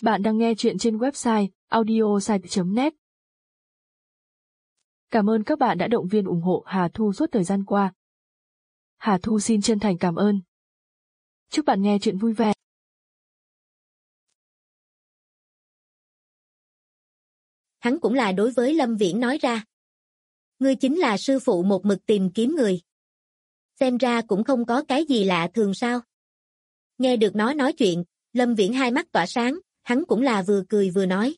Bạn đang nghe chuyện trên website audiosite.net. Cảm ơn các bạn đã động viên ủng hộ Hà Thu suốt thời gian qua. Hà Thu xin chân thành cảm ơn. Chúc bạn nghe chuyện vui vẻ. Hắn cũng là đối với Lâm Viễn nói ra. Ngươi chính là sư phụ một mực tìm kiếm người. Xem ra cũng không có cái gì lạ thường sao. Nghe được nó nói chuyện, Lâm Viễn hai mắt tỏa sáng, hắn cũng là vừa cười vừa nói.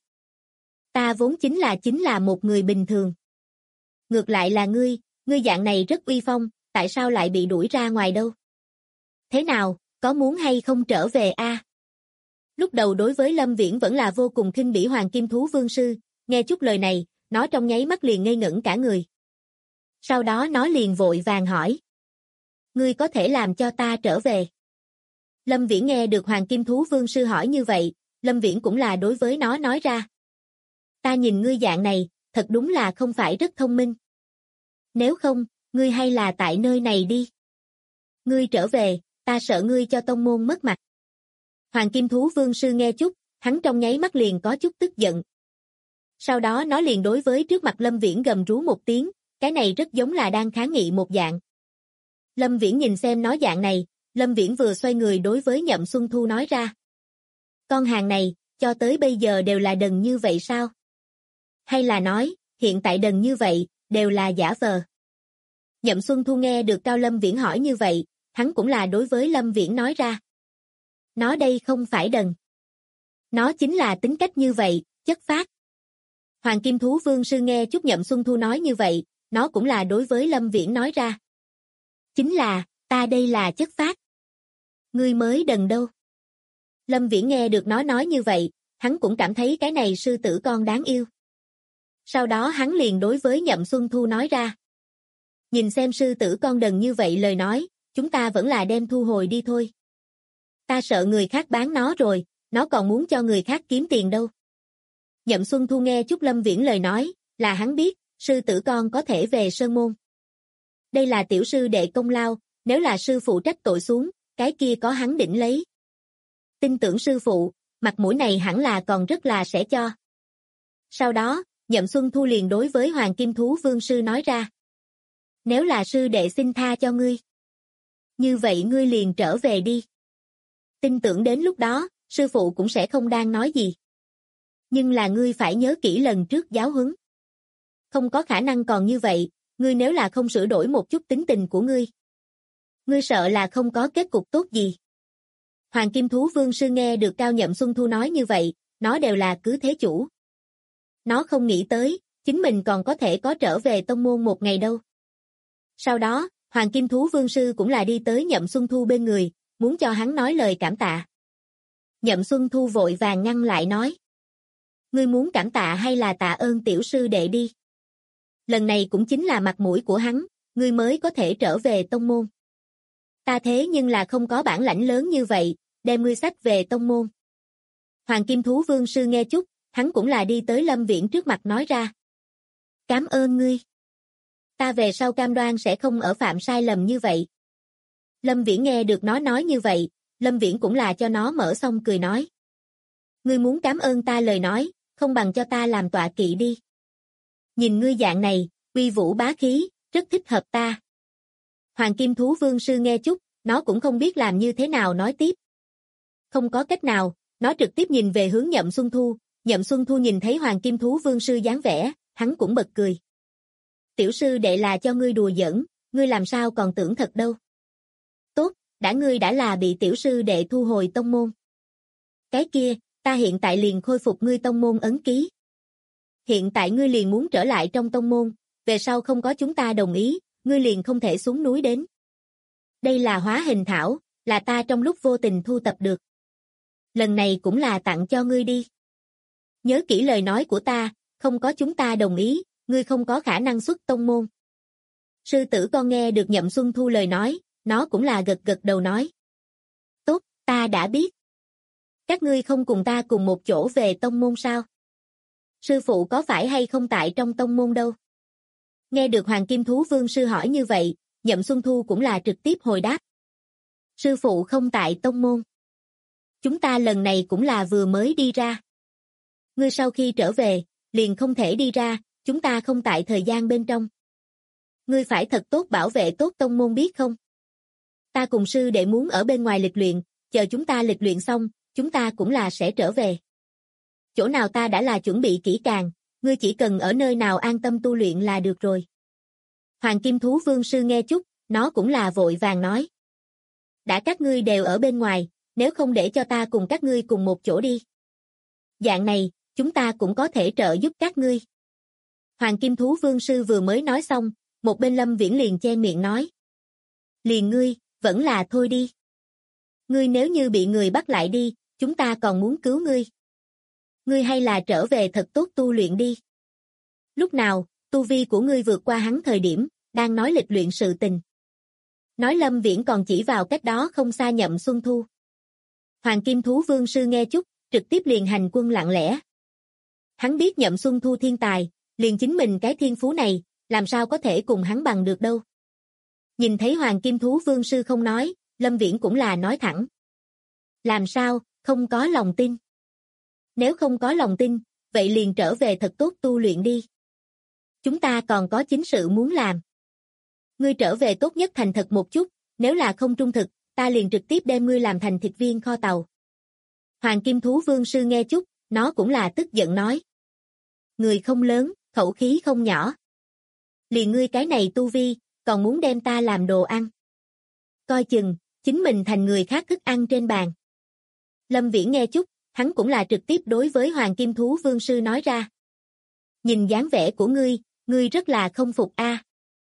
Ta vốn chính là một người bình thường. Ngược lại là ngươi dạng này rất uy phong, tại sao lại bị đuổi ra ngoài đâu? Thế nào, có muốn hay không trở về a? Lúc đầu đối với Lâm Viễn vẫn là vô cùng khinh bỉ Hoàng Kim Thú Vương Sư, nghe chút lời này, nó trong nháy mắt liền ngây ngẩn cả người. Sau đó nó liền vội vàng hỏi. Ngươi có thể làm cho ta trở về? Lâm Viễn nghe được Hoàng Kim Thú Vương Sư hỏi như vậy, Lâm Viễn cũng là đối với nó nói ra. Ta nhìn ngươi dạng này, thật đúng là không phải rất thông minh. Nếu không, ngươi hay là tại nơi này đi. Ngươi trở về, ta sợ ngươi cho tông môn mất mặt. Hoàng Kim Thú Vương Sư nghe chút, hắn trong nháy mắt liền có chút tức giận. Sau đó nó liền đối với trước mặt Lâm Viễn gầm rú một tiếng, cái này rất giống là đang kháng nghị một dạng. Lâm Viễn nhìn xem nó dạng này, Lâm Viễn vừa xoay người đối với Nhậm Xuân Thu nói ra. Con hàng này, cho tới bây giờ đều là đần như vậy sao? Hay là nói, hiện tại đần như vậy, đều là giả vờ? Nhậm Xuân Thu nghe được Cao Lâm Viễn hỏi như vậy, hắn cũng là đối với Lâm Viễn nói ra. Nó đây không phải đần. Nó chính là tính cách như vậy, chất phác. Hoàng Kim Thú Vương Sư nghe chút Nhậm Xuân Thu nói như vậy, nó cũng là đối với Lâm Viễn nói ra. Chính là, ta đây là chất phác. Ngươi mới đần đâu. Lâm Viễn nghe được nó nói như vậy, hắn cũng cảm thấy cái này sư tử con đáng yêu. Sau đó hắn liền đối với Nhậm Xuân Thu nói ra. Nhìn xem sư tử con đần như vậy lời nói, chúng ta vẫn là đem thu hồi đi thôi. Ta sợ người khác bán nó rồi, nó còn muốn cho người khác kiếm tiền đâu. Nhậm Xuân Thu nghe chút Lâm Viễn lời nói, là hắn biết, sư tử con có thể về sơn môn. Đây là tiểu sư đệ công lao, nếu là sư phụ trách tội xuống, cái kia có hắn đỉnh lấy. Tin tưởng sư phụ, mặt mũi này hẳn là còn rất là sẽ cho. Sau đó, Nhậm Xuân Thu liền đối với Hoàng Kim Thú Vương Sư nói ra. Nếu là sư đệ xin tha cho ngươi, như vậy ngươi liền trở về đi. Tin tưởng đến lúc đó, sư phụ cũng sẽ không đang nói gì. Nhưng là ngươi phải nhớ kỹ lần trước giáo huấn. Không có khả năng còn như vậy, ngươi nếu là không sửa đổi một chút tính tình của ngươi. Ngươi sợ là không có kết cục tốt gì. Hoàng Kim Thú Vương Sư nghe được Cao Nhậm Xuân Thu nói như vậy, nó đều là cứ thế chủ. Nó không nghĩ tới, chính mình còn có thể có trở về tông môn một ngày đâu. Sau đó, Hoàng Kim Thú Vương Sư cũng là đi tới Nhậm Xuân Thu bên người, muốn cho hắn nói lời cảm tạ. Nhậm Xuân Thu vội vàng ngăn lại nói. Ngươi muốn cảm tạ hay là tạ ơn tiểu sư đệ đi. Lần này cũng chính là mặt mũi của hắn, ngươi mới có thể trở về tông môn. Ta thế nhưng là không có bản lãnh lớn như vậy, đem ngươi xách về tông môn. Hoàng Kim Thú Vương Sư nghe chút, hắn cũng là đi tới Lâm Viễn trước mặt nói ra. Cảm ơn ngươi. Ta về sau cam đoan sẽ không ở phạm sai lầm như vậy. Lâm Viễn nghe được nó nói như vậy, Lâm Viễn cũng là cho nó mở xong cười nói. Ngươi muốn cảm ơn ta lời nói, không bằng cho ta làm tọa kỵ đi. Nhìn ngươi dạng này, uy vũ bá khí, rất thích hợp ta. Hoàng Kim Thú Vương Sư nghe chút, nó cũng không biết làm như thế nào nói tiếp. Không có cách nào, nó trực tiếp nhìn về hướng Nhậm Xuân Thu. Nhậm Xuân Thu nhìn thấy Hoàng Kim Thú Vương Sư dáng vẻ, hắn cũng bật cười. Tiểu sư đệ là cho ngươi đùa giỡn, ngươi làm sao còn tưởng thật đâu. Tốt, ngươi đã là bị tiểu sư đệ thu hồi tông môn. Cái kia, ta hiện tại liền khôi phục ngươi tông môn ấn ký. Hiện tại ngươi liền muốn trở lại trong tông môn, về sau không có chúng ta đồng ý, ngươi liền không thể xuống núi đến. Đây là hóa hình thảo, là ta trong lúc vô tình thu tập được. Lần này cũng là tặng cho ngươi đi. Nhớ kỹ lời nói của ta, không có chúng ta đồng ý, ngươi không có khả năng xuất tông môn. Sư tử con nghe được Nhậm Xuân Thu lời nói, nó cũng là gật gật đầu nói. Tốt, ta đã biết. Các ngươi không cùng ta cùng một chỗ về tông môn sao? Sư phụ có phải hay không tại trong tông môn đâu? Nghe được Hoàng Kim Thú Vương Sư hỏi như vậy, Nhậm Xuân Thu cũng là trực tiếp hồi đáp. Sư phụ không tại tông môn. Chúng ta lần này cũng là vừa mới đi ra. Ngươi sau khi trở về, liền không thể đi ra, chúng ta không tại thời gian bên trong. Ngươi phải thật tốt bảo vệ tốt tông môn biết không? Ta cùng sư đệ muốn ở bên ngoài lịch luyện, chờ chúng ta lịch luyện xong, chúng ta cũng là sẽ trở về. Chỗ nào ta đã là chuẩn bị kỹ càng, ngươi chỉ cần ở nơi nào an tâm tu luyện là được rồi. Hoàng Kim Thú Vương sư nghe chút, nó cũng là vội vàng nói. Đã các ngươi đều ở bên ngoài, nếu không để cho ta cùng các ngươi cùng một chỗ đi. Dạng này, chúng ta cũng có thể trợ giúp các ngươi. Hoàng Kim Thú Vương sư vừa mới nói xong, một bên Lâm Viễn liền che miệng nói. Liền ngươi, vẫn là thôi đi. Ngươi nếu như bị người bắt lại đi, chúng ta còn muốn cứu ngươi. Ngươi hay là trở về thật tốt tu luyện đi. Lúc nào, tu vi của ngươi vượt qua hắn thời điểm, đang nói lịch luyện sự tình. Nói Lâm Viễn còn chỉ vào cách đó không xa Nhậm Xuân Thu. Hoàng Kim Thú Vương sư nghe chút, trực tiếp liền hành quân lặng lẽ. Hắn biết Nhậm Xuân Thu thiên tài, liền chính mình cái thiên phú này, làm sao có thể cùng hắn bằng được đâu. Nhìn thấy Hoàng Kim Thú Vương sư không nói, Lâm Viễn cũng là nói thẳng. Làm sao, không có lòng tin. Nếu không có lòng tin, vậy liền trở về thật tốt tu luyện đi. Chúng ta còn có chính sự muốn làm. Ngươi trở về tốt nhất thành thật một chút, nếu là không trung thực, ta liền trực tiếp đem ngươi làm thành thịt viên kho tàu. Hoàng Kim Thú Vương sư nghe chút, nó cũng là tức giận nói. Người không lớn, khẩu khí không nhỏ. Liền ngươi cái này tu vi, còn muốn đem ta làm đồ ăn. Coi chừng, chính mình thành người khác thức ăn trên bàn. Lâm Viễn nghe chút, hắn cũng là trực tiếp đối với Hoàng Kim Thú Vương sư nói ra. Nhìn dáng vẻ của ngươi rất là không phục a.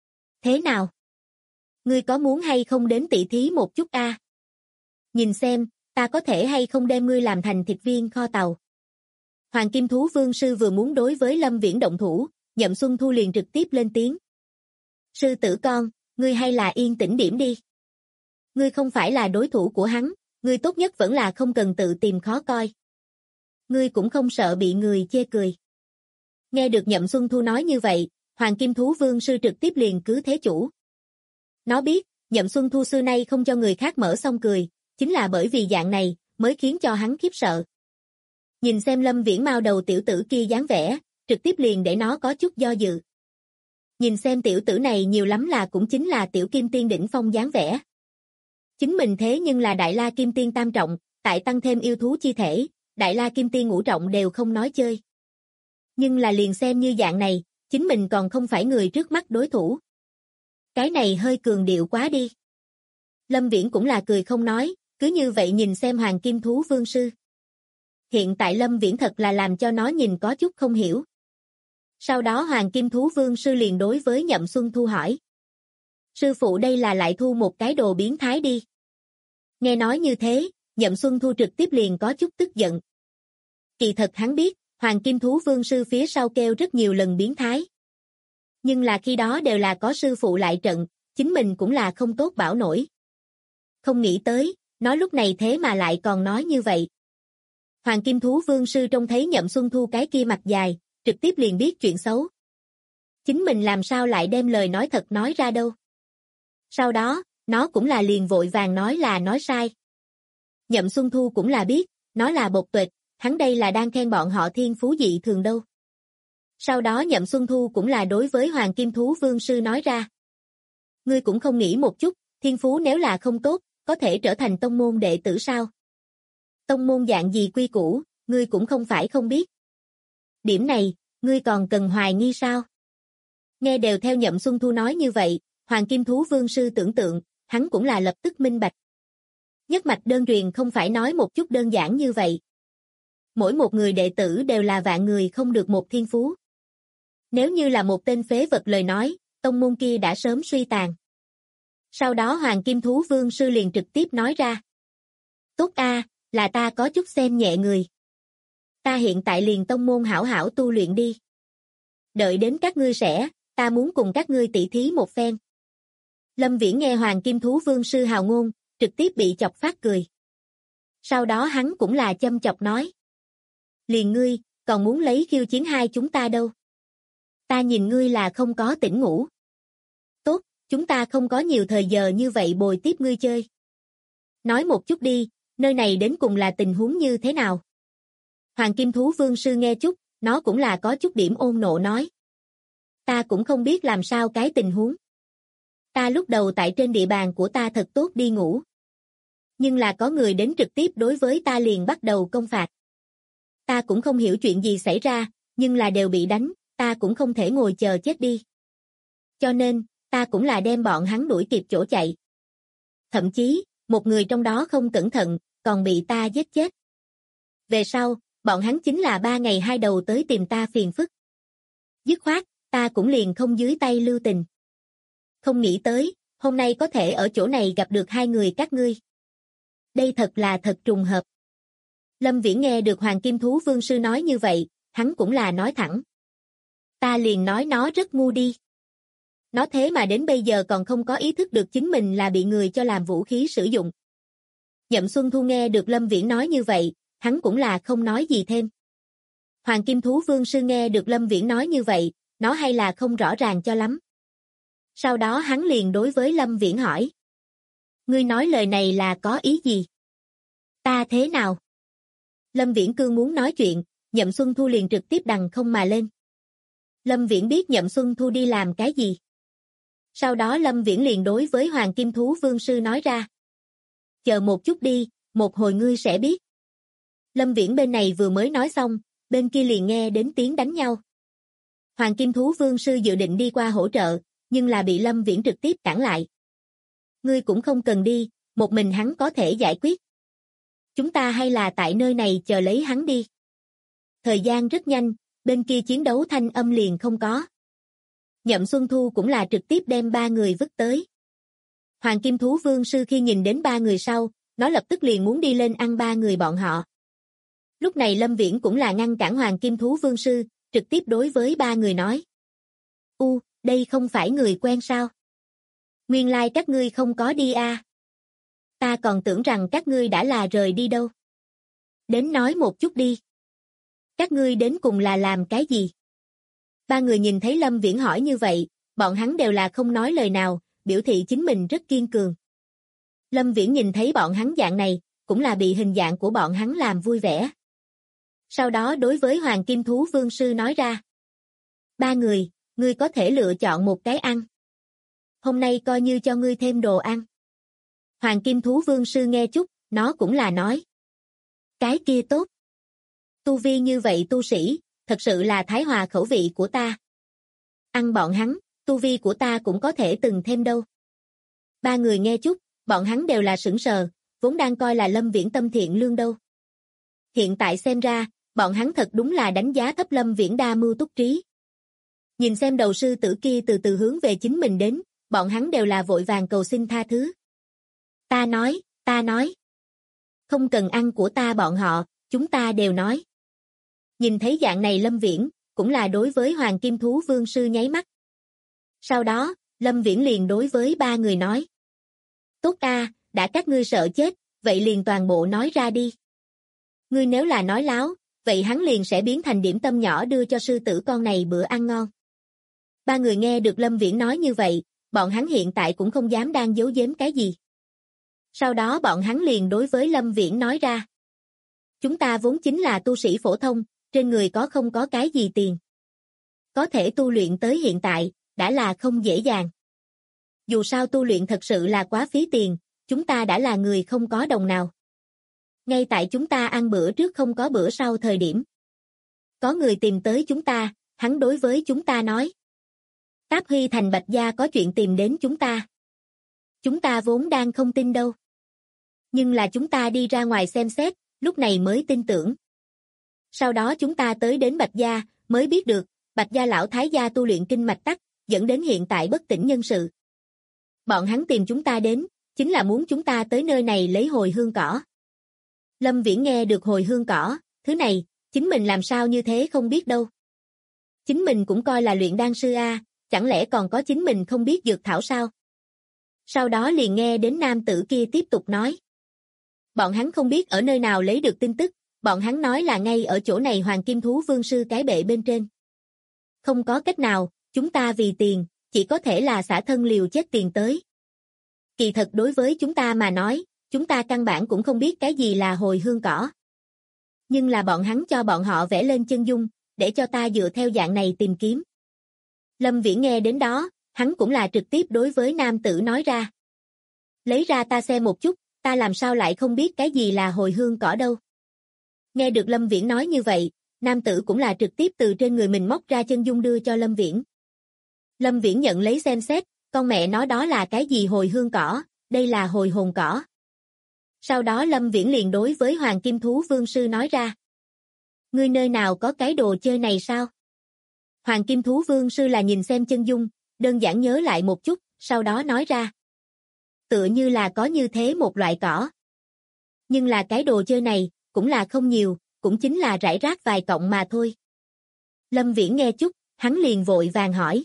Thế nào? Ngươi có muốn hay không đến tỉ thí một chút a? Nhìn xem, ta có thể hay không đem ngươi làm thành thịt viên kho tàu. Hoàng Kim Thú Vương sư vừa muốn đối với Lâm Viễn động thủ, Nhậm Xuân Thu liền trực tiếp lên tiếng. Sư tử con, ngươi hay là yên tĩnh điểm đi. Ngươi không phải là đối thủ của hắn, ngươi tốt nhất vẫn là không cần tự tìm khó coi. Ngươi cũng không sợ bị người chê cười. Nghe được Nhậm Xuân Thu nói như vậy, Hoàng Kim Thú Vương sư trực tiếp liền cứ thế chủ. Nó biết, Nhậm Xuân Thu xưa nay không cho người khác mở xong cười, chính là bởi vì dạng này, mới khiến cho hắn khiếp sợ. Nhìn xem Lâm Viễn mao đầu tiểu tử kia dáng vẻ, trực tiếp liền để nó có chút do dự. Nhìn xem tiểu tử này nhiều lắm là cũng chính là tiểu kim tiên đỉnh phong dáng vẻ. Chính mình thế nhưng là Đại La Kim Tiên tam trọng, tại tăng thêm yêu thú chi thể, Đại La Kim Tiên ngũ trọng đều không nói chơi. Nhưng là liền xem như dạng này, chính mình còn không phải người trước mắt đối thủ. Cái này hơi cường điệu quá đi. Lâm Viễn cũng là cười không nói, cứ như vậy nhìn xem Hoàng Kim Thú Vương sư. Hiện tại Lâm Viễn thật là làm cho nó nhìn có chút không hiểu. Sau đó Hoàng Kim Thú Vương sư liền đối với Nhậm Xuân Thu hỏi. Sư phụ đây là lại thu một cái đồ biến thái đi. Nghe nói như thế, Nhậm Xuân Thu trực tiếp liền có chút tức giận. Kỳ thật hắn biết, Hoàng Kim Thú Vương sư phía sau kêu rất nhiều lần biến thái. Nhưng là khi đó đều là có sư phụ lại trận, chính mình cũng là không tốt bảo nổi. Không nghĩ tới, nói lúc này thế mà lại còn nói như vậy. Hoàng Kim Thú Vương sư trông thấy Nhậm Xuân Thu cái kia mặt dài, trực tiếp liền biết chuyện xấu. Chính mình làm sao lại đem lời nói thật nói ra đâu. Sau đó, nó cũng là liền vội vàng nói là nói sai. Nhậm Xuân Thu cũng là biết, nó là bộc tuệt, hắn đây là đang khen bọn họ thiên phú dị thường đâu. Sau đó Nhậm Xuân Thu cũng là đối với Hoàng Kim Thú Vương sư nói ra. Ngươi cũng không nghĩ một chút, thiên phú nếu là không tốt, có thể trở thành tông môn đệ tử sao? Tông môn dạng gì quy củ, ngươi cũng không phải không biết. Điểm này, ngươi còn cần hoài nghi sao? Nghe đều theo Nhậm Xuân Thu nói như vậy, Hoàng Kim Thú Vương sư tưởng tượng, hắn cũng là lập tức minh bạch. Nhất mạch đơn truyền không phải nói một chút đơn giản như vậy. Mỗi một người đệ tử đều là vạn người không được một thiên phú. Nếu như là một tên phế vật lời nói, tông môn kia đã sớm suy tàn. Sau đó Hoàng Kim Thú Vương sư liền trực tiếp nói ra. Tốt a, là ta có chút xem nhẹ người. Ta hiện tại liền tông môn hảo hảo tu luyện đi. Đợi đến các ngươi sẽ, ta muốn cùng các ngươi tỉ thí một phen. Lâm Viễn nghe Hoàng Kim Thú Vương sư hào ngôn, trực tiếp bị chọc phát cười. Sau đó hắn cũng là châm chọc nói. Liền ngươi, còn muốn lấy khiêu chiến hai chúng ta đâu. Ta nhìn ngươi là không có tỉnh ngủ. Tốt, chúng ta không có nhiều thời giờ như vậy bồi tiếp ngươi chơi. Nói một chút đi, Nơi này đến cùng là tình huống như thế nào? Hoàng Kim Thú Vương Sư nghe chút, nó cũng là có chút điểm ôn nộ nói. Ta cũng không biết làm sao cái tình huống. Ta lúc đầu tại trên địa bàn của ta thật tốt đi ngủ. Nhưng là có người đến trực tiếp đối với ta liền bắt đầu công phạt. Ta cũng không hiểu chuyện gì xảy ra, nhưng là đều bị đánh, ta cũng không thể ngồi chờ chết đi. Cho nên, ta cũng là đem bọn hắn đuổi kịp chỗ chạy. Thậm chí, một người trong đó không cẩn thận, còn bị ta giết chết. Về sau, bọn hắn chính là 3 ngày 2 đầu tới tìm ta phiền phức. Dứt khoát, ta cũng liền không dưới tay lưu tình. Không nghĩ tới, hôm nay có thể ở chỗ này gặp được hai người các ngươi. Đây thật là thật trùng hợp. Lâm Viễn nghe được Hoàng Kim Thú Vương Sư nói như vậy, hắn cũng là nói thẳng. Ta liền nói nó rất ngu đi. Nó thế mà đến bây giờ còn không có ý thức được chính mình là bị người cho làm vũ khí sử dụng. Nhậm Xuân Thu nghe được Lâm Viễn nói như vậy, hắn cũng là không nói gì thêm. Hoàng Kim Thú Vương Sư nghe được Lâm Viễn nói như vậy, nó hay là không rõ ràng cho lắm. Sau đó hắn liền đối với Lâm Viễn hỏi. Ngươi nói lời này là có ý gì? Ta thế nào? Lâm Viễn cương muốn nói chuyện, Nhậm Xuân Thu liền trực tiếp đằng không mà lên. Lâm Viễn biết Nhậm Xuân Thu đi làm cái gì. Sau đó Lâm Viễn liền đối với Hoàng Kim Thú Vương Sư nói ra. Chờ một chút đi, một hồi ngươi sẽ biết. Lâm Viễn bên này vừa mới nói xong, bên kia liền nghe đến tiếng đánh nhau. Hoàng Kim Thú Vương Sư dự định đi qua hỗ trợ, nhưng là bị Lâm Viễn trực tiếp cản lại. Ngươi cũng không cần đi, một mình hắn có thể giải quyết. Chúng ta hay là tại nơi này chờ lấy hắn đi. Thời gian rất nhanh, bên kia chiến đấu thanh âm liền không có. Nhậm Xuân Thu cũng là trực tiếp đem 3 người vứt tới. Hoàng Kim Thú Vương Sư khi nhìn đến 3 người sau, nó lập tức liền muốn đi lên ăn 3 người bọn họ. Lúc này Lâm Viễn cũng là ngăn cản Hoàng Kim Thú Vương Sư, trực tiếp đối với 3 người nói. Đây không phải người quen sao? Nguyên lai các ngươi không có đi à? Ta còn tưởng rằng các ngươi đã là rời đi đâu. Đến nói một chút đi. Các ngươi đến cùng là làm cái gì? 3 người nhìn thấy Lâm Viễn hỏi như vậy, bọn hắn đều là không nói lời nào, biểu thị chính mình rất kiên cường. Lâm Viễn nhìn thấy bọn hắn dạng này, cũng là bị hình dạng của bọn hắn làm vui vẻ. Sau đó đối với Hoàng Kim Thú Vương Sư nói ra. 3 người, ngươi có thể lựa chọn một cái ăn. Hôm nay coi như cho ngươi thêm đồ ăn. Hoàng Kim Thú Vương Sư nghe chút, nó cũng là nói. Cái kia tốt. Tu vi như vậy tu sĩ, thật sự là thái hòa khẩu vị của ta. Ăn bọn hắn, tu vi của ta cũng có thể từng thêm đâu. 3 người nghe chút, bọn hắn đều là sững sờ, vốn đang coi là Lâm Viễn tâm thiện lương đâu. Hiện tại xem ra, bọn hắn thật đúng là đánh giá thấp Lâm Viễn đa mưu túc trí. Nhìn xem đầu sư tử kia từ từ hướng về chính mình đến, bọn hắn đều là vội vàng cầu xin tha thứ. Ta nói. Không cần ăn của ta bọn họ, chúng ta đều nói. Nhìn thấy dạng này Lâm Viễn, cũng là đối với Hoàng Kim Thú Vương Sư nháy mắt. Sau đó, Lâm Viễn liền đối với 3 người nói. Tốt a, đã các ngươi sợ chết, vậy liền toàn bộ nói ra đi. Ngươi nếu là nói láo, vậy hắn liền sẽ biến thành điểm tâm nhỏ đưa cho sư tử con này bữa ăn ngon. 3 người nghe được Lâm Viễn nói như vậy, bọn hắn hiện tại cũng không dám đang giấu giếm cái gì. Sau đó bọn hắn liền đối với Lâm Viễn nói ra. Chúng ta vốn chính là tu sĩ phổ thông, trên người không có cái gì tiền. Có thể tu luyện tới hiện tại, đã là không dễ dàng. Dù sao tu luyện thật sự là quá phí tiền, chúng ta đã là người không có đồng nào. Ngay tại chúng ta ăn bữa trước không có bữa sau thời điểm. Có người tìm tới chúng ta, hắn đối với chúng ta nói. Táp Huy Thành Bạch Gia có chuyện tìm đến chúng ta. Chúng ta vốn đang không tin đâu. Nhưng là chúng ta đi ra ngoài xem xét, lúc này mới tin tưởng. Sau đó chúng ta tới đến Bạch Gia, mới biết được, Bạch Gia lão thái gia tu luyện kinh mạch tắc, dẫn đến hiện tại bất tỉnh nhân sự. Bọn hắn tìm chúng ta đến, chính là muốn chúng ta tới nơi này lấy hồi hương cỏ. Lâm Viễn nghe được hồi hương cỏ, thứ này, chính mình làm sao như thế không biết đâu. Chính mình cũng coi là luyện đan sư a, chẳng lẽ còn có chính mình không biết dược thảo sao? Sau đó liền nghe đến nam tử kia tiếp tục nói. Bọn hắn không biết ở nơi nào lấy được tin tức, bọn hắn nói là ngay ở chỗ này Hoàng Kim Thú Vương Sư cái bệ bên trên. Không có cách nào, chúng ta vì tiền, chỉ có thể là xả thân liều chết tiền tới. Kỳ thật đối với chúng ta mà nói, Chúng ta căn bản cũng không biết cái gì là hồi hương cỏ. Nhưng là bọn hắn cho bọn họ vẽ lên chân dung, để cho ta dựa theo dạng này tìm kiếm. Lâm Viễn nghe đến đó, hắn cũng là trực tiếp đối với nam tử nói ra. Lấy ra ta xem một chút, ta làm sao lại không biết cái gì là hồi hương cỏ đâu. Nghe được Lâm Viễn nói như vậy, nam tử cũng là trực tiếp từ trên người mình móc ra chân dung đưa cho Lâm Viễn. Lâm Viễn nhận lấy xem xét, con mẹ nói đó là cái gì hồi hương cỏ, đây là hồi hồn cỏ. Sau đó Lâm Viễn liền đối với Hoàng Kim Thú Vương Sư nói ra. Ngươi nơi nào có cái đồ chơi này sao? Hoàng Kim Thú Vương Sư là nhìn xem chân dung, đơn giản nhớ lại một chút, sau đó nói ra. Tựa như là có như thế một loại cỏ. Nhưng là cái đồ chơi này, cũng là không nhiều, cũng chính là rải rác vài cọng mà thôi. Lâm Viễn nghe chút, hắn liền vội vàng hỏi.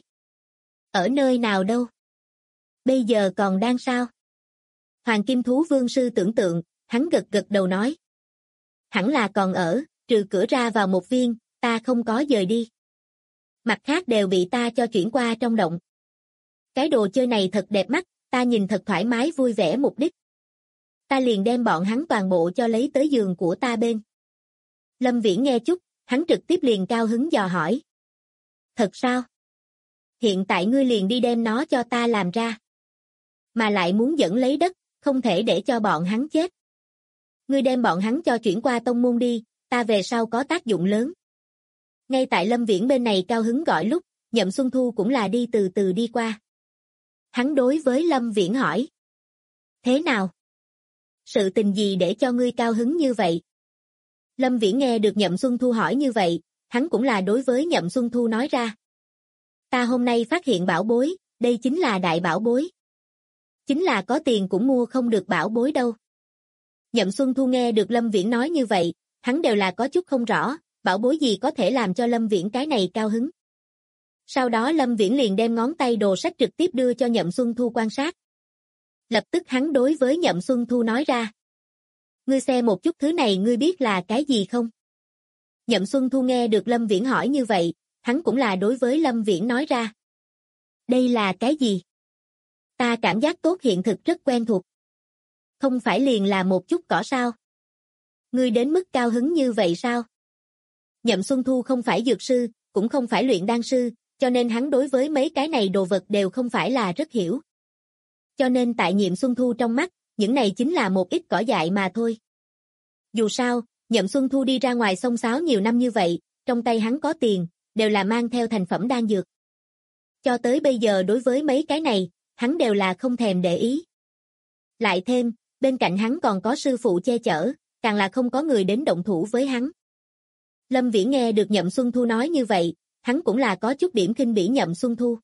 Ở nơi nào đâu? Bây giờ còn đang sao? Hoàng Kim Thú Vương Sư tưởng tượng, hắn gật gật đầu nói. Hẳn là còn ở, trừ cửa ra vào một viên, ta không có dời đi. Mặt khác đều bị ta cho chuyển qua trong động. Cái đồ chơi này thật đẹp mắt, ta nhìn thật thoải mái vui vẻ mục đích. Ta liền đem bọn hắn toàn bộ cho lấy tới giường của ta bên. Lâm Viễn nghe chút, hắn trực tiếp liền cao hứng dò hỏi. Thật sao? Hiện tại ngươi liền đi đem nó cho ta làm ra. Mà lại muốn dẫn lấy đất, không thể để cho bọn hắn chết. Ngươi đem bọn hắn cho chuyển qua tông môn đi, ta về sau có tác dụng lớn. Ngay tại Lâm Viễn bên này cao hứng gọi lúc, Nhậm Xuân Thu cũng là đi từ từ đi qua. Hắn đối với Lâm Viễn hỏi. Thế nào? Sự tình gì để cho ngươi cao hứng như vậy? Lâm Viễn nghe được Nhậm Xuân Thu hỏi như vậy, hắn cũng là đối với Nhậm Xuân Thu nói ra. Ta hôm nay phát hiện bảo bối, đây chính là đại bảo bối. Chính là có tiền cũng mua không được bảo bối đâu. Nhậm Xuân Thu nghe được Lâm Viễn nói như vậy, hắn đều là có chút không rõ, bảo bối gì có thể làm cho Lâm Viễn cái này cao hứng. Sau đó Lâm Viễn liền đem ngón tay đồ sách trực tiếp đưa cho Nhậm Xuân Thu quan sát. Lập tức hắn đối với Nhậm Xuân Thu nói ra. Ngươi xem một chút thứ này ngươi biết là cái gì không? Nhậm Xuân Thu nghe được Lâm Viễn hỏi như vậy, hắn cũng là đối với Lâm Viễn nói ra. Đây là cái gì? Ta cảm giác tốt hiện thực rất quen thuộc. Không phải liền là một chút cỏ sao? Ngươi đến mức cao hứng như vậy sao? Nhậm Xuân Thu không phải dược sư, cũng không phải luyện đan sư, cho nên hắn đối với mấy cái này đồ vật đều không phải là rất hiểu. Cho nên tại Nhậm Xuân Thu trong mắt, những này chính là một ít cỏ dại mà thôi. Dù sao, Nhậm Xuân Thu đi ra ngoài xông xáo nhiều năm như vậy, trong tay hắn có tiền, đều là mang theo thành phẩm đan dược. Cho tới bây giờ đối với mấy cái này, hắn đều là không thèm để ý. Lại thêm, bên cạnh hắn còn có sư phụ che chở, càng là không có người đến động thủ với hắn. Lâm Viễn nghe được Nhậm Xuân Thu nói như vậy, hắn cũng là có chút điểm khinh bỉ Nhậm Xuân Thu.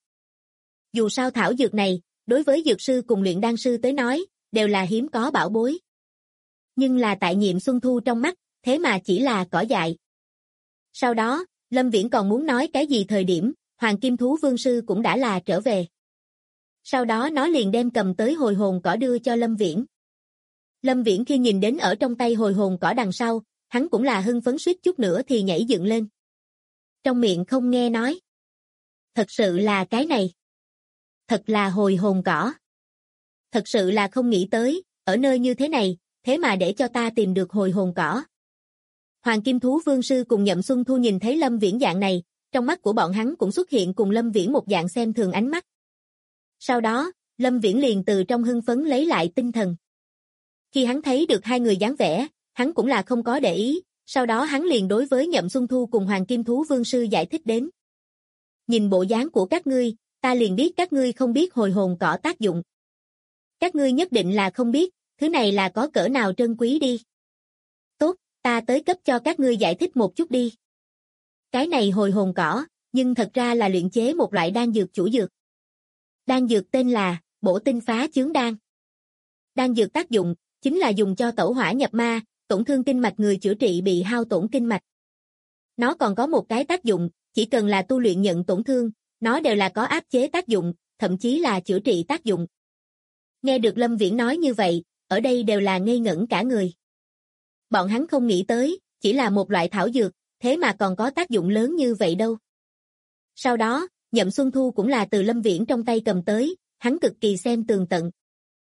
Dù sao thảo dược này, đối với dược sư cùng luyện đan sư tới nói, đều là hiếm có bảo bối. Nhưng là tại Nhậm Xuân Thu trong mắt, thế mà chỉ là cỏ dại. Sau đó, Lâm Viễn còn muốn nói cái gì thời điểm, Hoàng Kim Thú Vương Sư cũng đã là trở về. Sau đó nó liền đem cầm tới hồi hồn cỏ đưa cho Lâm Viễn. Lâm Viễn khi nhìn đến ở trong tay hồi hồn cỏ đằng sau, hắn cũng là hưng phấn suýt chút nữa thì nhảy dựng lên. Trong miệng không nghe nói. Thật sự là cái này. Thật là hồi hồn cỏ. Thật sự là không nghĩ tới, ở nơi như thế này, thế mà để cho ta tìm được hồi hồn cỏ. Hoàng Kim Thú Vương Sư cùng Nhậm Xuân Thu nhìn thấy Lâm Viễn dạng này, trong mắt của bọn hắn cũng xuất hiện cùng Lâm Viễn một dạng xem thường ánh mắt. Sau đó, Lâm Viễn liền từ trong hưng phấn lấy lại tinh thần. Khi hắn thấy được hai người dáng vẻ, hắn cũng là không có để ý, sau đó hắn liền đối với Nhậm Xuân Thu cùng Hoàng Kim Thú Vương Sư giải thích đến. Nhìn bộ dáng của các ngươi, ta liền biết các ngươi không biết hồi hồn cỏ tác dụng. Các ngươi nhất định là không biết, thứ này là có cỡ nào trân quý đi. Tốt, ta tới cấp cho các ngươi giải thích một chút đi. Cái này hồi hồn cỏ, nhưng thật ra là luyện chế một loại đan dược chủ dược. Đan dược tên là Bổ Tinh Phá Chướng Đan. Đan dược tác dụng chính là dùng cho tẩu hỏa nhập ma, tổn thương kinh mạch người chữa trị bị hao tổn kinh mạch. Nó còn có một cái tác dụng, chỉ cần là tu luyện nhận tổn thương, nó đều là có áp chế tác dụng, thậm chí là chữa trị tác dụng. Nghe được Lâm Viễn nói như vậy, ở đây đều là ngây ngẩn cả người. Bọn hắn không nghĩ tới, chỉ là một loại thảo dược, thế mà còn có tác dụng lớn như vậy đâu. Sau đó, Nhậm Xuân Thu cũng là từ Lâm Viễn trong tay cầm tới, hắn cực kỳ xem tường tận.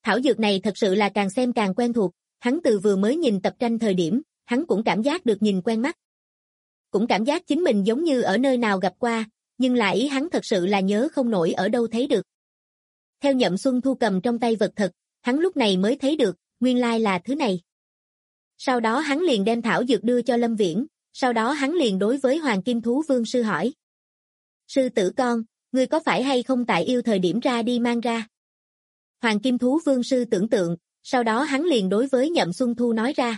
Thảo dược này thật sự là càng xem càng quen thuộc, hắn từ vừa mới nhìn tập tranh thời điểm, hắn cũng cảm giác được nhìn quen mắt. Cũng cảm giác chính mình giống như ở nơi nào gặp qua, nhưng là ý hắn thật sự là nhớ không nổi ở đâu thấy được. Theo Nhậm Xuân Thu cầm trong tay vật thật, hắn lúc này mới thấy được, nguyên lai là thứ này. Sau đó hắn liền đem thảo dược đưa cho Lâm Viễn, sau đó hắn liền đối với Hoàng Kim Thú Vương Sư hỏi. Sư tử con, ngươi có phải hay không tại yêu thời điểm ra đi mang ra? Hoàng Kim Thú Vương Sư tưởng tượng, sau đó hắn liền đối với Nhậm Xuân Thu nói ra.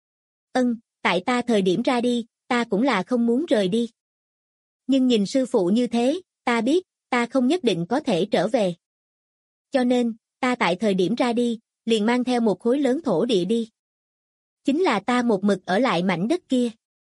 Tại ta thời điểm ra đi, ta cũng là không muốn rời đi. Nhưng nhìn sư phụ như thế, ta biết, ta không nhất định có thể trở về. Cho nên, ta tại thời điểm ra đi, liền mang theo một khối lớn thổ địa đi. Chính là ta một mực ở lại mảnh đất kia.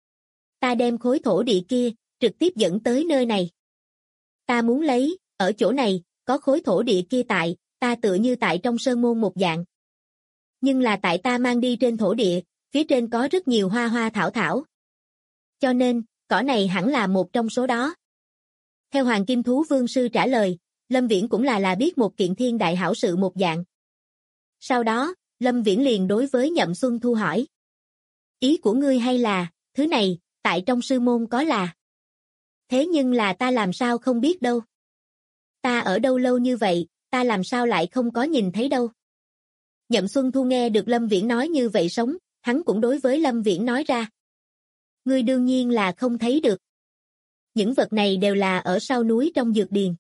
Ta đem khối thổ địa kia, trực tiếp dẫn tới nơi này. Ta muốn lấy, ở chỗ này, có khối thổ địa kia tại, ta tựa như tại trong sơn môn một dạng. Nhưng là tại ta mang đi trên thổ địa, phía trên có rất nhiều hoa hoa thảo thảo. Cho nên, cỏ này hẳn là một trong số đó. Theo Hoàng Kim Thú Vương Sư trả lời, Lâm Viễn cũng là biết một kiện thiên đại hảo sự một dạng. Sau đó, Lâm Viễn liền đối với Nhậm Xuân Thu hỏi. Ý của ngươi hay là, thứ này, tại trong sư môn có là. Thế nhưng là ta làm sao không biết đâu. Ta ở đâu lâu như vậy, ta làm sao lại không có nhìn thấy đâu. Nhậm Xuân Thu nghe được Lâm Viễn nói như vậy sống, hắn cũng đối với Lâm Viễn nói ra. Ngươi đương nhiên là không thấy được. Những vật này đều là ở sau núi trong dược điền.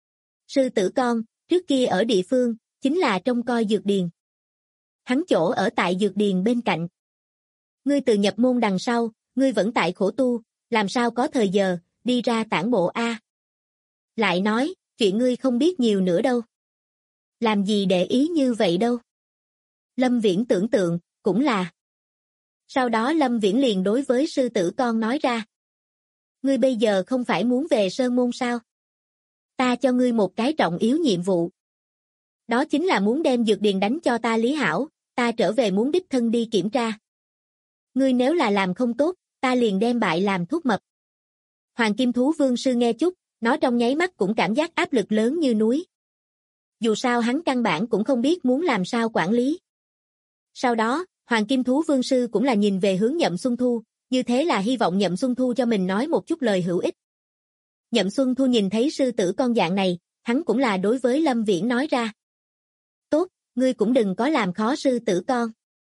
Sư tử con, trước kia ở địa phương, chính là trông coi dược điền. Hắn chỗ ở tại dược điền bên cạnh. Ngươi từ nhập môn đằng sau, ngươi vẫn tại khổ tu, làm sao có thời giờ, đi ra tản bộ a? Lại nói, chuyện ngươi không biết nhiều nữa đâu. Làm gì để ý như vậy đâu. Lâm Viễn tưởng tượng, cũng là. Sau đó Lâm Viễn liền đối với sư tử con nói ra. Ngươi bây giờ không phải muốn về Sơn Môn sao? Ta cho ngươi một cái trọng yếu nhiệm vụ. Đó chính là muốn đem dược điền đánh cho ta Lý Hảo, ta trở về muốn đích thân đi kiểm tra. Ngươi nếu là làm không tốt, ta liền đem bại làm thuốc mập. Hoàng Kim Thú Vương Sư nghe chút, nó trong nháy mắt cũng cảm giác áp lực lớn như núi. Dù sao hắn căn bản cũng không biết muốn làm sao quản lý. Sau đó, Hoàng Kim Thú Vương Sư cũng là nhìn về hướng Nhậm Xuân Thu, như thế là hy vọng Nhậm Xuân Thu cho mình nói một chút lời hữu ích. Nhậm Xuân Thu nhìn thấy sư tử con dạng này, hắn cũng là đối với Lâm Viễn nói ra. Tốt, ngươi cũng đừng có làm khó sư tử con.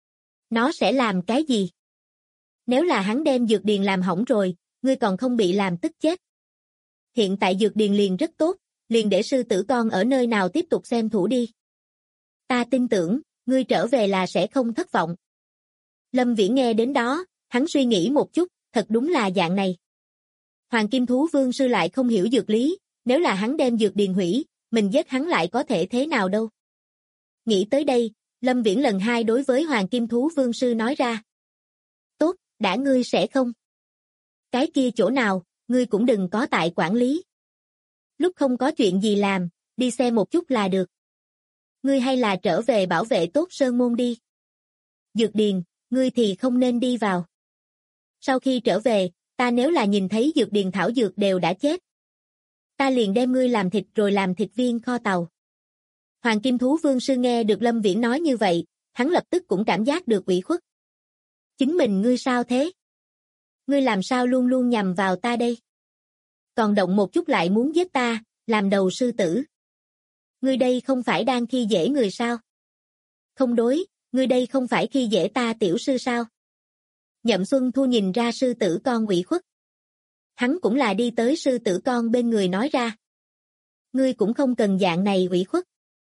Nó sẽ làm cái gì? Nếu là hắn đem dược điền làm hỏng rồi, ngươi còn không bị làm tức chết. Hiện tại dược điền liền rất tốt, liền để sư tử con ở nơi nào tiếp tục xem thủ đi. Ta tin tưởng, ngươi trở về là sẽ không thất vọng. Lâm Viễn nghe đến đó, hắn suy nghĩ một chút, thật đúng là dạng này. Hoàng Kim Thú Vương Sư lại không hiểu dược lý, nếu là hắn đem dược điền hủy, mình giết hắn lại có thể thế nào đâu. Nghĩ tới đây, Lâm Viễn lần hai đối với Hoàng Kim Thú Vương Sư nói ra. Tốt, đã ngươi sẽ không. Cái kia chỗ nào, ngươi cũng đừng có tại quản lý. Lúc không có chuyện gì làm, đi xem một chút là được. Ngươi hay là trở về bảo vệ tốt Sơn Môn đi. Dược điền, ngươi thì không nên đi vào. Sau khi trở về, ta nếu là nhìn thấy dược điền thảo dược đều đã chết. Ta liền đem ngươi làm thịt rồi làm thịt viên kho tàu. Hoàng Kim Thú Vương Sư nghe được Lâm Viễn nói như vậy, hắn lập tức cũng cảm giác được ủy khuất. Chính mình ngươi sao thế? Ngươi làm sao luôn luôn nhằm vào ta đây? Còn động một chút lại muốn giết ta, làm đầu sư tử. Ngươi đây không phải đang khi dễ người sao? Không đối, ngươi đây không phải khi dễ ta tiểu sư sao? Nhậm Xuân Thu nhìn ra sư tử con ủy khuất. Hắn cũng là đi tới sư tử con bên người nói ra. Ngươi cũng không cần dạng này ủy khuất.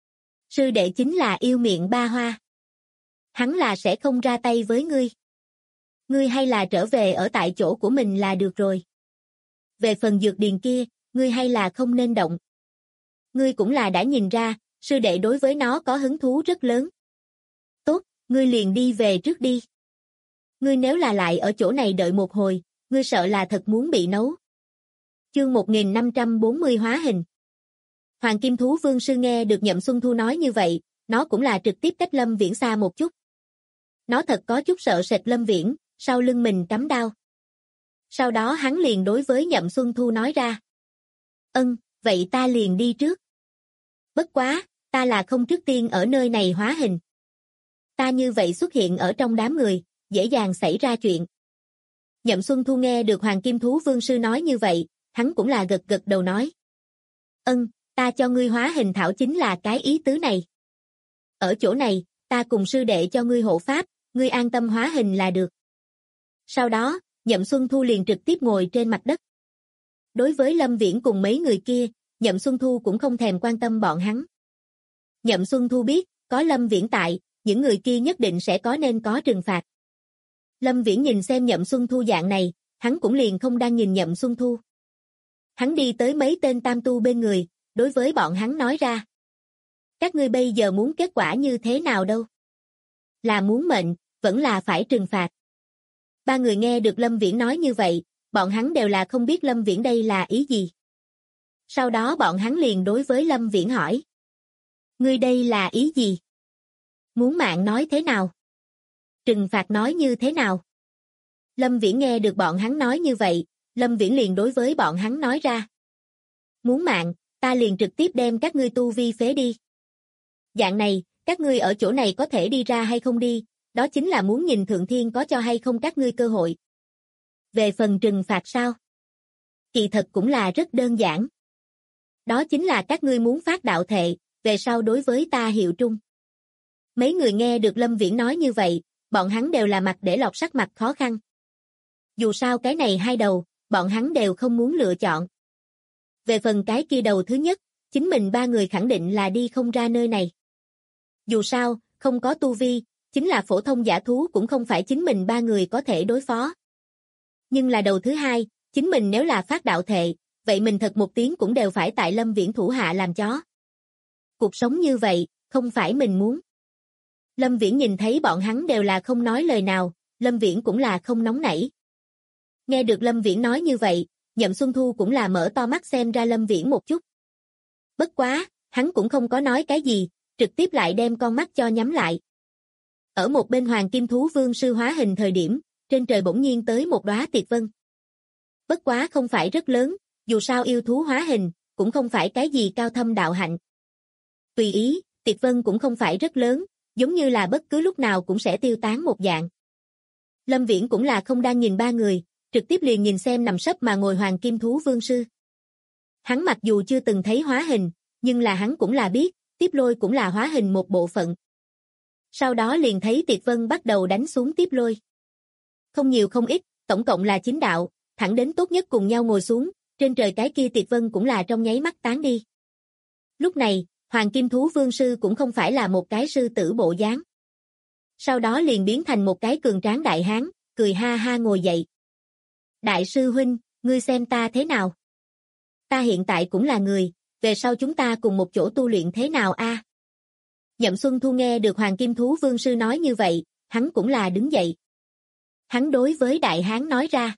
Sư đệ chính là yêu miệng ba hoa. Hắn là sẽ không ra tay với ngươi. Ngươi hay là trở về ở tại chỗ của mình là được rồi. Về phần dược điền kia, ngươi hay là không nên động. Ngươi cũng là đã nhìn ra, sư đệ đối với nó có hứng thú rất lớn. Tốt, ngươi liền đi về trước đi. Ngươi nếu là lại ở chỗ này đợi một hồi, ngươi sợ là thật muốn bị nấu. Chương 1540 hóa hình. Hoàng Kim Thú Vương Sư nghe được Nhậm Xuân Thu nói như vậy, nó cũng là trực tiếp cách Lâm Viễn xa một chút. Nó thật có chút sợ sệt Lâm Viễn, sau lưng mình cắm đao. Sau đó hắn liền đối với Nhậm Xuân Thu nói ra. Vậy ta liền đi trước. Bất quá, ta là không trước tiên ở nơi này hóa hình. Ta như vậy xuất hiện ở trong đám người, dễ dàng xảy ra chuyện. Nhậm Xuân Thu nghe được Hoàng Kim Thú Vương Sư nói như vậy, hắn cũng là gật gật đầu nói. Ta cho ngươi hóa hình thảo chính là cái ý tứ này. Ở chỗ này, ta cùng sư đệ cho ngươi hộ pháp, ngươi an tâm hóa hình là được. Sau đó, Nhậm Xuân Thu liền trực tiếp ngồi trên mặt đất. Đối với Lâm Viễn cùng mấy người kia, Nhậm Xuân Thu cũng không thèm quan tâm bọn hắn. Nhậm Xuân Thu biết, có Lâm Viễn tại, những người kia nhất định sẽ nên có trừng phạt. Lâm Viễn nhìn xem Nhậm Xuân Thu dạng này, hắn cũng liền không đang nhìn Nhậm Xuân Thu. Hắn đi tới mấy tên tam tu bên người, đối với bọn hắn nói ra. Các ngươi bây giờ muốn kết quả như thế nào đâu? Là muốn mệnh, vẫn là phải trừng phạt. Ba người nghe được Lâm Viễn nói như vậy, bọn hắn đều là không biết Lâm Viễn đây là ý gì. Sau đó bọn hắn liền đối với Lâm Viễn hỏi. Ngươi đây là ý gì? Muốn mạng nói thế nào? Trừng phạt nói như thế nào? Lâm Viễn nghe được bọn hắn nói như vậy, Lâm Viễn liền đối với bọn hắn nói ra. Muốn mạng, ta liền trực tiếp đem các ngươi tu vi phế đi. Dạng này, các ngươi ở chỗ này có thể đi ra hay không đi, đó chính là muốn nhìn Thượng Thiên có cho hay không các ngươi cơ hội. Về phần trừng phạt sao? Kỳ thật cũng là rất đơn giản. Đó chính là các ngươi muốn phát đạo thệ, về sau đối với ta hiệu trung. Mấy người nghe được Lâm Viễn nói như vậy, bọn hắn đều là mặt để lọc sắc mặt khó khăn. Dù sao cái này hai đầu, bọn hắn đều không muốn lựa chọn. Về phần cái kia đầu thứ nhất, chính mình ba người khẳng định là đi không ra nơi này. Dù sao, không có tu vi, chính là phổ thông giả thú cũng không phải chính mình ba người có thể đối phó. Nhưng là đầu thứ hai, chính mình nếu là phát đạo thệ, vậy mình thật một tiếng cũng đều phải tại Lâm Viễn thủ hạ làm chó. Cuộc sống như vậy, không phải mình muốn. Lâm Viễn nhìn thấy bọn hắn đều là không nói lời nào, Lâm Viễn cũng là không nóng nảy. Nghe được Lâm Viễn nói như vậy, Nhậm Xuân Thu cũng là mở to mắt xem ra Lâm Viễn một chút. Bất quá, hắn cũng không có nói cái gì, trực tiếp lại đem con mắt cho nhắm lại. Ở một bên Hoàng Kim Thú Vương Sư hóa hình thời điểm, trên trời bỗng nhiên tới một đóa tiệt vân. Bất quá không phải rất lớn, dù sao yêu thú hóa hình, cũng không phải cái gì cao thâm đạo hạnh. Tùy ý, tiệt vân cũng không phải rất lớn, giống như là bất cứ lúc nào cũng sẽ tiêu tán một dạng. Lâm Viễn cũng là không đang nhìn ba người, trực tiếp liền nhìn xem nằm sấp mà ngồi Hoàng Kim Thú Vương Sư. Hắn mặc dù chưa từng thấy hóa hình, nhưng là hắn cũng là biết, Tiếp Lôi cũng là hóa hình một bộ phận. Sau đó liền thấy Tiệt Vân bắt đầu đánh xuống Tiếp Lôi. Không nhiều không ít, tổng cộng là 9 đạo, thẳng đến tốt nhất cùng nhau ngồi xuống, trên trời cái kia Tiệt Vân cũng là trong nháy mắt tán đi. Lúc này, Hoàng Kim Thú Vương Sư cũng không phải là một cái sư tử bộ dáng. Sau đó liền biến thành một cái cường tráng đại hán, cười ha ha ngồi dậy. Đại sư huynh, ngươi xem ta thế nào? Ta hiện tại cũng là người, về sau chúng ta cùng một chỗ tu luyện thế nào a? Nhậm Xuân Thu nghe được Hoàng Kim Thú Vương Sư nói như vậy, hắn cũng là đứng dậy. Hắn đối với đại hán nói ra.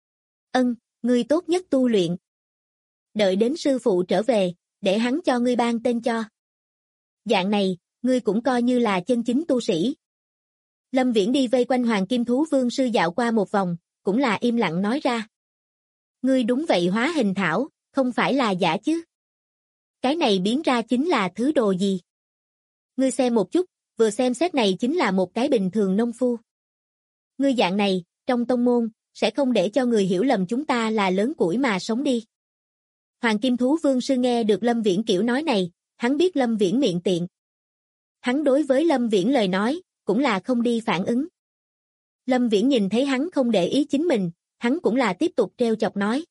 Ngươi tốt nhất tu luyện. Đợi đến sư phụ trở về, để hắn cho ngươi ban tên cho. Dạng này, ngươi cũng coi như là chân chính tu sĩ. Lâm Viễn đi vây quanh Hoàng Kim Thú Vương Sư dạo qua một vòng, cũng là im lặng nói ra. Ngươi đúng vậy hóa hình thảo, không phải là giả chứ? Cái này biến ra chính là thứ đồ gì? Ngươi xem một chút, vừa xem xét này chính là một cái bình thường nông phu. Ngươi dạng này, trong tông môn, sẽ không để cho người hiểu lầm chúng ta là lớn củi mà sống đi. Hoàng Kim Thú Vương Sư nghe được Lâm Viễn kiểu nói này, hắn biết Lâm Viễn miệng tiện. Hắn đối với Lâm Viễn lời nói, cũng là không đi phản ứng. Lâm Viễn nhìn thấy hắn không để ý chính mình, hắn cũng là tiếp tục trêu chọc nói.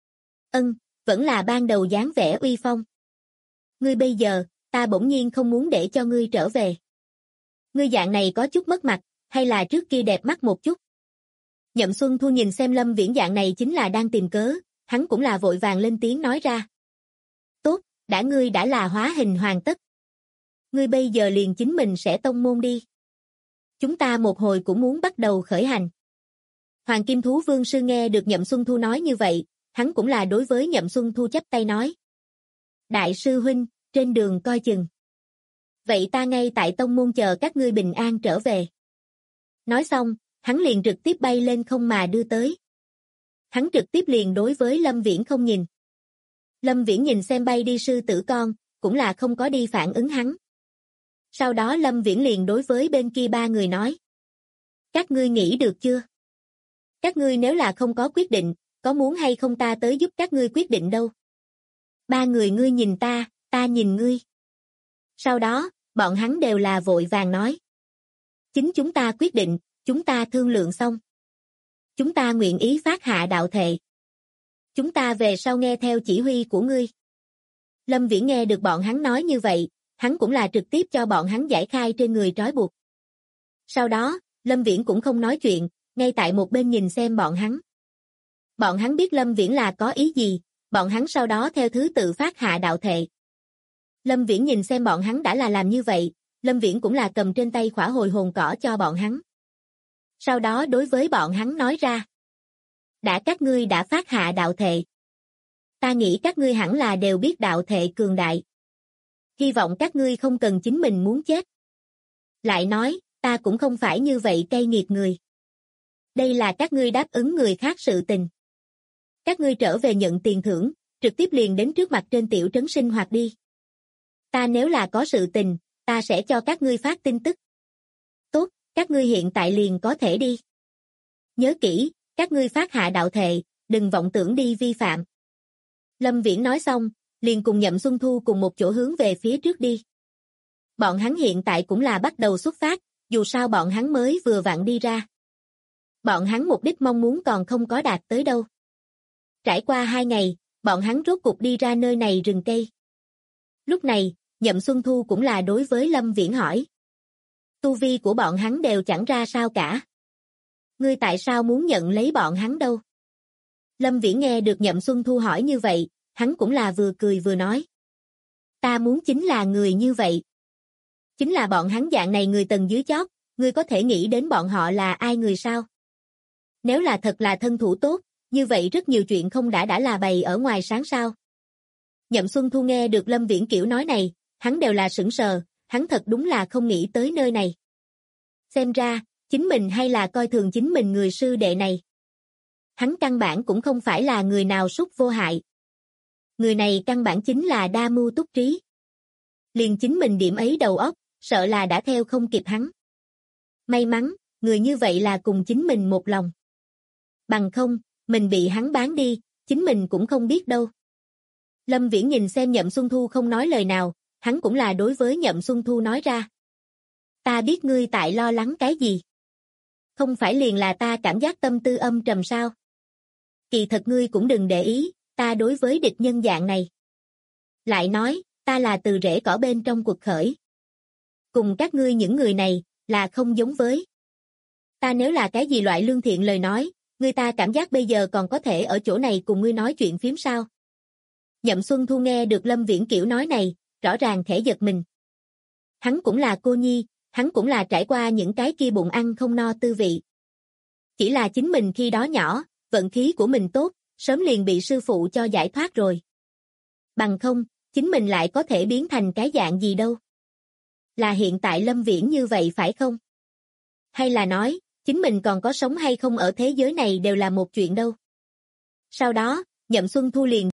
Vẫn là ban đầu dáng vẻ uy phong. Ngươi bây giờ, ta bỗng nhiên không muốn để cho ngươi trở về. Ngươi dạng này có chút mất mặt, hay là trước kia đẹp mắt một chút? Nhậm Xuân Thu nhìn xem Lâm Viễn dạng này chính là đang tìm cớ, hắn cũng là vội vàng lên tiếng nói ra. Tốt, ngươi đã là hóa hình hoàn tất. Ngươi bây giờ liền chính mình sẽ tông môn đi. Chúng ta một hồi cũng muốn bắt đầu khởi hành. Hoàng Kim Thú Vương Sư nghe được Nhậm Xuân Thu nói như vậy, hắn cũng là đối với Nhậm Xuân Thu chắp tay nói. Đại sư huynh, trên đường coi chừng. Vậy ta ngay tại tông môn chờ các ngươi bình an trở về. Nói xong, hắn liền trực tiếp bay lên không mà đưa tới. Hắn trực tiếp liền đối với Lâm Viễn không nhìn. Lâm Viễn nhìn xem bay đi sư tử con, cũng là không có đi phản ứng hắn. Sau đó Lâm Viễn liền đối với bên kia ba người nói. Các ngươi nghĩ được chưa? Các ngươi nếu là không có quyết định, có muốn hay không ta tới giúp các ngươi quyết định đâu? Ba người ngươi nhìn ta nhìn ngươi. Sau đó, bọn hắn đều là vội vàng nói. Chính chúng ta quyết định, chúng ta thương lượng xong. Chúng ta nguyện ý phát hạ đạo thệ. Chúng ta về sau nghe theo chỉ huy của ngươi. Lâm Viễn nghe được bọn hắn nói như vậy, hắn cũng là trực tiếp cho bọn hắn giải khai trên người trói buộc. Sau đó, Lâm Viễn cũng không nói chuyện, ngay tại một bên nhìn xem bọn hắn. Bọn hắn biết Lâm Viễn là có ý gì, bọn hắn sau đó theo thứ tự phát hạ đạo thệ. Lâm Viễn nhìn xem bọn hắn đã là làm như vậy, Lâm Viễn cũng là cầm trên tay khỏa hồi hồn cỏ cho bọn hắn. Sau đó đối với bọn hắn nói ra. Đã các ngươi đã phát hạ đạo thệ. Ta nghĩ các ngươi hẳn là đều biết đạo thệ cường đại. Hy vọng các ngươi không cần chính mình muốn chết. Lại nói, ta cũng không phải như vậy cay nghiệt người. Đây là các ngươi đáp ứng người khác sự tình. Các ngươi trở về nhận tiền thưởng, trực tiếp liền đến trước mặt trên tiểu trấn sinh hoạt đi. Ta nếu là có sự tình, ta sẽ cho các ngươi phát tin tức. Tốt, các ngươi hiện tại liền có thể đi. Nhớ kỹ, các ngươi phát hạ đạo thệ, đừng vọng tưởng đi vi phạm. Lâm Viễn nói xong, liền cùng Nhậm Xuân Thu cùng một chỗ hướng về phía trước đi. Bọn hắn hiện tại cũng là bắt đầu xuất phát, dù sao bọn hắn mới vừa vặn đi ra. Bọn hắn mục đích mong muốn còn không có đạt tới đâu. Trải qua 2 ngày, bọn hắn rốt cục đi ra nơi này rừng cây. Lúc này, Nhậm Xuân Thu cũng là đối với Lâm Viễn hỏi. Tu vi của bọn hắn đều chẳng ra sao cả. Ngươi tại sao muốn nhận lấy bọn hắn đâu? Lâm Viễn nghe được Nhậm Xuân Thu hỏi như vậy, hắn cũng là vừa cười vừa nói. Ta muốn chính là người như vậy. Chính là bọn hắn dạng này người tầng dưới chót, ngươi có thể nghĩ đến bọn họ là ai người sao? Nếu là thật là thân thủ tốt, như vậy rất nhiều chuyện không đã là bày ở ngoài sáng sao? Nhậm Xuân Thu nghe được Lâm Viễn kiểu nói này, hắn đều là sững sờ, hắn thật đúng là không nghĩ tới nơi này. Xem ra, chính mình hay là coi thường chính mình người sư đệ này. Hắn căn bản cũng không phải là người nào súc vô hại. Người này căn bản chính là đa mưu túc trí. Liền chính mình điểm ấy đầu óc, sợ là đã theo không kịp hắn. May mắn, người như vậy là cùng chính mình một lòng. Bằng không, mình bị hắn bán đi, chính mình cũng không biết đâu. Lâm Viễn nhìn xem Nhậm Xuân Thu không nói lời nào, hắn cũng là đối với Nhậm Xuân Thu nói ra. Ta biết ngươi tại lo lắng cái gì. Không phải liền là ta cảm giác tâm tư âm trầm sao? Kỳ thật ngươi cũng đừng để ý, ta đối với địch nhân dạng này. Lại nói, ta là từ rễ cỏ bên trong cuộc khởi. Cùng các ngươi những người này, là không giống với. Ta nếu là cái gì loại lương thiện lời nói, ngươi ta cảm giác bây giờ còn có thể ở chỗ này cùng ngươi nói chuyện phiếm sao? Nhậm Xuân Thu nghe được Lâm Viễn kiểu nói này, rõ ràng khẽ giật mình. Hắn cũng là cô nhi, hắn cũng là trải qua những cái kia bụng ăn không no tư vị. Chỉ là chính mình khi đó nhỏ, vận khí của mình tốt, sớm liền bị sư phụ cho giải thoát rồi. Bằng không, chính mình lại có thể biến thành cái dạng gì đâu. Là hiện tại Lâm Viễn như vậy phải không? Hay là nói, chính mình còn có sống hay không ở thế giới này đều là một chuyện đâu. Sau đó, Nhậm Xuân Thu liền.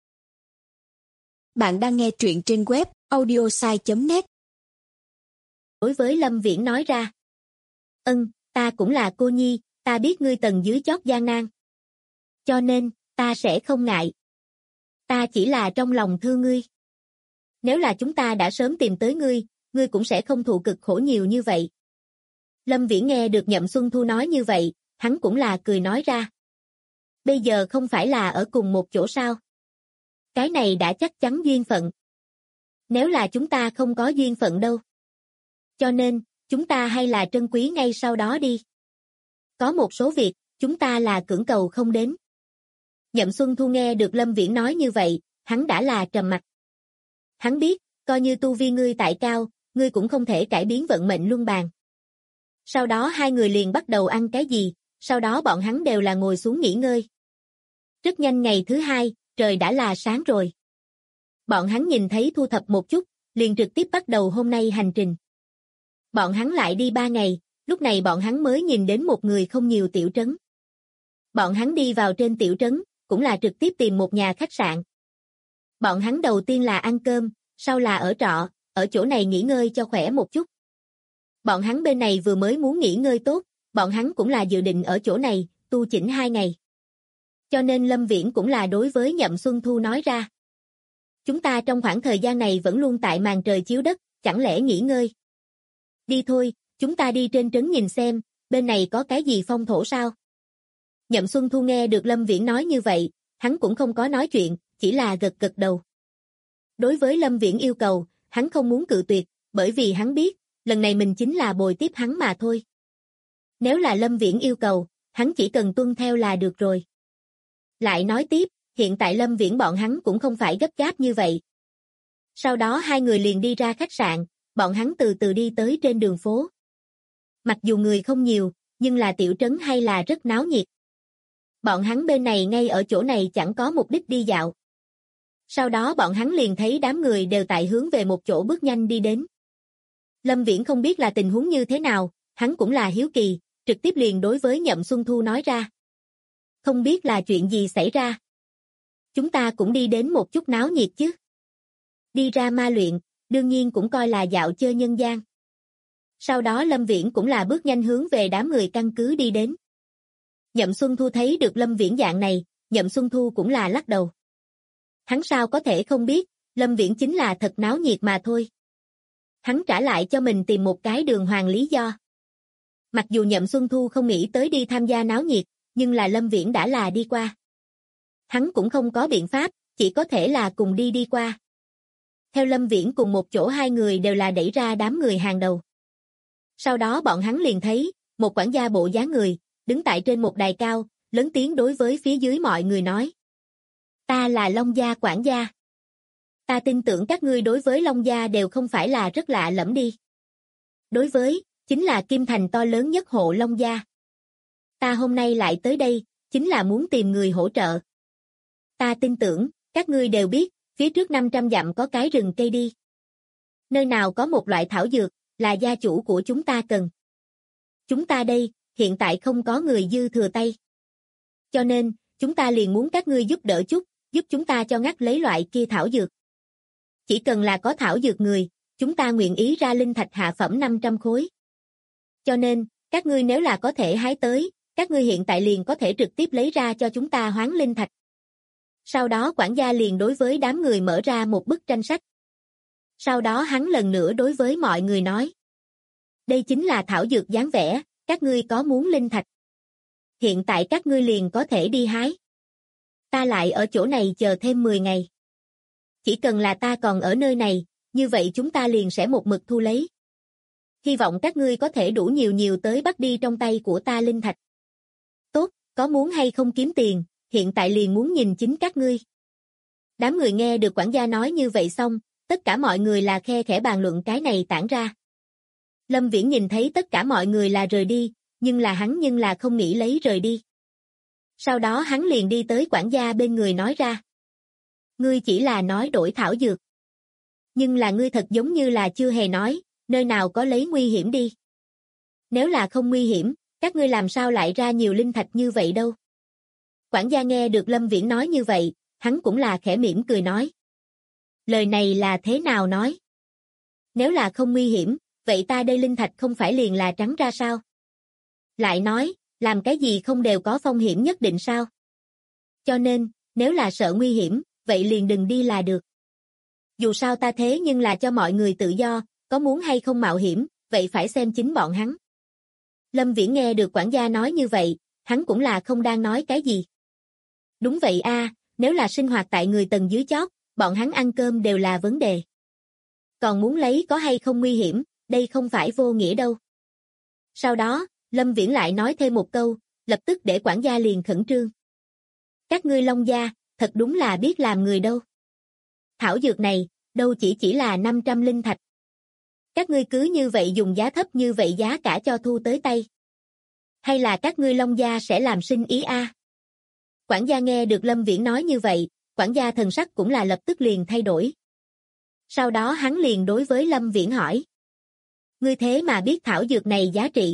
Bạn đang nghe truyện trên web audiosai.net. Đối với Lâm Viễn nói ra. Ta cũng là cô nhi, ta biết ngươi tầng dưới chót gian nan. Cho nên, ta sẽ không ngại. Ta chỉ là trong lòng thương ngươi. Nếu là chúng ta đã sớm tìm tới ngươi, ngươi cũng sẽ không thụ cực khổ nhiều như vậy. Lâm Viễn nghe được Nhậm Xuân Thu nói như vậy, hắn cũng là cười nói ra. Bây giờ không phải là ở cùng một chỗ sao? Cái này đã chắc chắn duyên phận. Nếu là chúng ta không có duyên phận đâu. Cho nên, chúng ta hay là trân quý ngay sau đó đi. Có một số việc, chúng ta là cưỡng cầu không đến. Nhậm Xuân Thu nghe được Lâm Viễn nói như vậy, hắn đã là trầm mặc. Hắn biết, coi như tu vi ngươi tại cao, ngươi cũng không thể cải biến vận mệnh luân bàn. Sau đó hai người liền bắt đầu ăn cái gì, sau đó bọn hắn đều là ngồi xuống nghỉ ngơi. Rất nhanh ngày thứ 2, trời đã là sáng rồi. Bọn hắn nhìn thấy thu thập một chút, liền trực tiếp bắt đầu hôm nay hành trình. Bọn hắn lại đi 3 ngày, lúc này bọn hắn mới nhìn đến một người không nhiều tiểu trấn. Bọn hắn đi vào trên tiểu trấn, cũng là trực tiếp tìm một nhà khách sạn. Bọn hắn đầu tiên là ăn cơm, Sau là ở trọ, ở chỗ này nghỉ ngơi cho khỏe một chút. Bọn hắn bên này vừa mới muốn nghỉ ngơi tốt, bọn hắn cũng là dự định ở chỗ này, tu chỉnh 2 ngày. Cho nên Lâm Viễn cũng là đối với Nhậm Xuân Thu nói ra. Chúng ta trong khoảng thời gian này vẫn luôn tại màn trời chiếu đất, chẳng lẽ nghỉ ngơi? Đi thôi, chúng ta đi trên trấn nhìn xem, bên này có cái gì phong thổ sao? Nhậm Xuân Thu nghe được Lâm Viễn nói như vậy, hắn cũng không có nói chuyện, chỉ là gật gật đầu. Đối với Lâm Viễn yêu cầu, hắn không muốn cự tuyệt, bởi vì hắn biết, lần này mình chính là bồi tiếp hắn mà thôi. Nếu là Lâm Viễn yêu cầu, hắn chỉ cần tuân theo là được rồi. Lại nói tiếp, hiện tại Lâm Viễn bọn hắn cũng không phải gấp gáp như vậy. Sau đó hai người liền đi ra khách sạn, bọn hắn từ từ đi tới trên đường phố. Mặc dù người không nhiều, nhưng là tiểu trấn hay là rất náo nhiệt. Bọn hắn bên này ngay ở chỗ này chẳng có mục đích đi dạo. Sau đó bọn hắn liền thấy đám người đều tại hướng về một chỗ bước nhanh đi đến. Lâm Viễn không biết là tình huống như thế nào, hắn cũng là hiếu kỳ, trực tiếp liền đối với Nhậm Xuân Thu nói ra. Không biết là chuyện gì xảy ra. Chúng ta cũng đi đến một chút náo nhiệt chứ. Đi ra ma luyện, đương nhiên cũng coi là dạo chơi nhân gian. Sau đó Lâm Viễn cũng là bước nhanh hướng về đám người căn cứ đi đến. Nhậm Xuân Thu thấy được Lâm Viễn dạng này, Nhậm Xuân Thu cũng là lắc đầu. Hắn sao có thể không biết, Lâm Viễn chính là thật náo nhiệt mà thôi. Hắn trả lại cho mình tìm một cái đường hoàng lý do. Mặc dù Nhậm Xuân Thu không nghĩ tới đi tham gia náo nhiệt, nhưng là Lâm Viễn đã là đi qua. Hắn cũng không có biện pháp, chỉ có thể là cùng đi qua. Theo Lâm Viễn cùng một chỗ hai người đều là đẩy ra đám người hàng đầu. Sau đó bọn hắn liền thấy, một quản gia bộ dáng người, đứng tại trên một đài cao, lớn tiếng đối với phía dưới mọi người nói. Ta là Long Gia quản gia. Ta tin tưởng các ngươi đối với Long Gia đều không phải là rất lạ lẫm đi. Đối với, chính là Kim Thành to lớn nhất hộ Long Gia. Ta hôm nay lại tới đây, chính là muốn tìm người hỗ trợ. Ta tin tưởng, các ngươi đều biết, phía trước 500 dặm có cái rừng cây đi. Nơi nào có một loại thảo dược, là gia chủ của chúng ta cần. Chúng ta đây, hiện tại không có người dư thừa tay. Cho nên, chúng ta liền muốn các ngươi giúp đỡ chút, giúp chúng ta cho ngắt lấy loại kia thảo dược. Chỉ cần là có thảo dược người, chúng ta nguyện ý ra linh thạch hạ phẩm 500 khối. Cho nên, các ngươi nếu là có thể hái tới, các ngươi hiện tại liền có thể trực tiếp lấy ra cho chúng ta hoán linh thạch. Sau đó quản gia liền đối với đám người mở ra một bức tranh sách. Sau đó hắn lần nữa đối với mọi người nói. Đây chính là thảo dược dáng vẻ, các ngươi có muốn linh thạch. Hiện tại các ngươi liền có thể đi hái. Ta lại ở chỗ này chờ thêm 10 ngày. Chỉ cần là ta còn ở nơi này, như vậy chúng ta liền sẽ một mực thu lấy. Hy vọng các ngươi có thể đủ nhiều tới bắt đi trong tay của ta linh thạch. Tốt, có muốn hay không kiếm tiền, hiện tại liền muốn nhìn chính các ngươi. Đám người nghe được quản gia nói như vậy xong, tất cả mọi người là khe khẽ bàn luận cái này tản ra. Lâm Viễn nhìn thấy tất cả mọi người là rời đi, nhưng là hắn không nghĩ lấy rời đi. Sau đó hắn liền đi tới quản gia bên người nói ra. Ngươi chỉ là nói đổi thảo dược. Nhưng là ngươi thật giống như là chưa hề nói, nơi nào có lấy nguy hiểm đi. Nếu là không nguy hiểm, các ngươi làm sao lại ra nhiều linh thạch như vậy đâu. Quản gia nghe được Lâm Viễn nói như vậy, hắn cũng là khẽ mỉm cười nói. Lời này là thế nào nói? Nếu là không nguy hiểm, vậy ta đây linh thạch không phải liền là trắng ra sao? Lại nói, làm cái gì không đều có phong hiểm nhất định sao? Cho nên, nếu là sợ nguy hiểm, vậy liền đừng đi là được. Dù sao ta thế nhưng là cho mọi người tự do, có muốn hay không mạo hiểm, vậy phải xem chính bọn hắn. Lâm Viễn nghe được quản gia nói như vậy, hắn cũng là không đang nói cái gì. Đúng vậy a, nếu là sinh hoạt tại người tầng dưới chót, bọn hắn ăn cơm đều là vấn đề. Còn muốn lấy có hay không nguy hiểm, đây không phải vô nghĩa đâu. Sau đó, Lâm Viễn lại nói thêm một câu, lập tức để quản gia liền khẩn trương. Các ngươi Long Gia, thật đúng là biết làm người đâu. Thảo dược này, đâu chỉ là 500 linh thạch. Các ngươi cứ như vậy dùng giá thấp như vậy giá cả cho thu tới tay. Hay là các ngươi Long Gia sẽ làm sinh ý a? Quản gia nghe được Lâm Viễn nói như vậy, quản gia thần sắc cũng là lập tức liền thay đổi. Sau đó hắn liền đối với Lâm Viễn hỏi. Ngươi thế mà biết thảo dược này giá trị.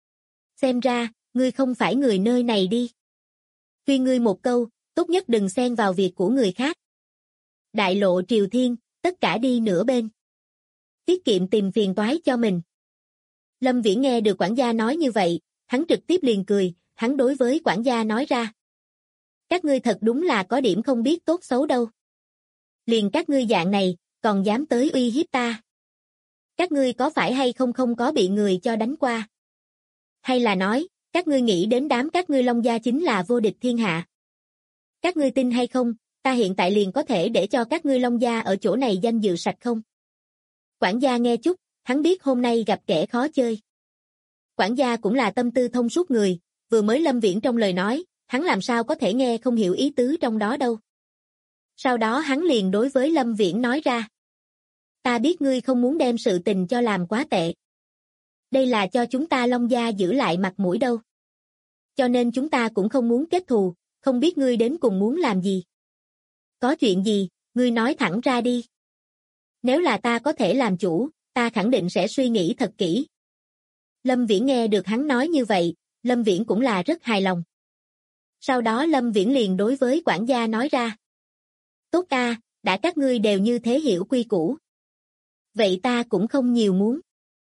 Xem ra, ngươi không phải người nơi này đi. Khuyên ngươi một câu, tốt nhất đừng xen vào việc của người khác. Đại lộ triều thiên, tất cả đi nửa bên. Tiết kiệm tìm phiền toái cho mình. Lâm Viễn nghe được quản gia nói như vậy, hắn trực tiếp liền cười, hắn đối với quản gia nói ra. Các ngươi thật đúng là có điểm không biết tốt xấu đâu. Liền các ngươi dạng này, còn dám tới uy hiếp ta. Các ngươi có phải hay không có bị người cho đánh qua? Hay là nói, các ngươi nghĩ đến đám các ngươi Long gia chính là vô địch thiên hạ? Các ngươi tin hay không, ta hiện tại liền có thể để cho các ngươi Long gia ở chỗ này danh dự sạch không? Quản gia nghe chút, hắn biết hôm nay gặp kẻ khó chơi. Quản gia cũng là tâm tư thông suốt người, vừa mới Lâm Viễn trong lời nói, hắn làm sao có thể nghe không hiểu ý tứ trong đó đâu. Sau đó hắn liền đối với Lâm Viễn nói ra. Ta biết ngươi không muốn đem sự tình cho làm quá tệ. Đây là cho chúng ta Long gia giữ lại mặt mũi đâu. Cho nên chúng ta cũng không muốn kết thù, không biết ngươi đến cùng muốn làm gì. Có chuyện gì, ngươi nói thẳng ra đi. Nếu là ta có thể làm chủ, ta khẳng định sẽ suy nghĩ thật kỹ. Lâm Viễn nghe được hắn nói như vậy, Lâm Viễn cũng là rất hài lòng. Sau đó Lâm Viễn liền đối với quản gia nói ra. Tốt a, đã các ngươi đều như thế hiểu quy củ. Vậy ta cũng không nhiều muốn.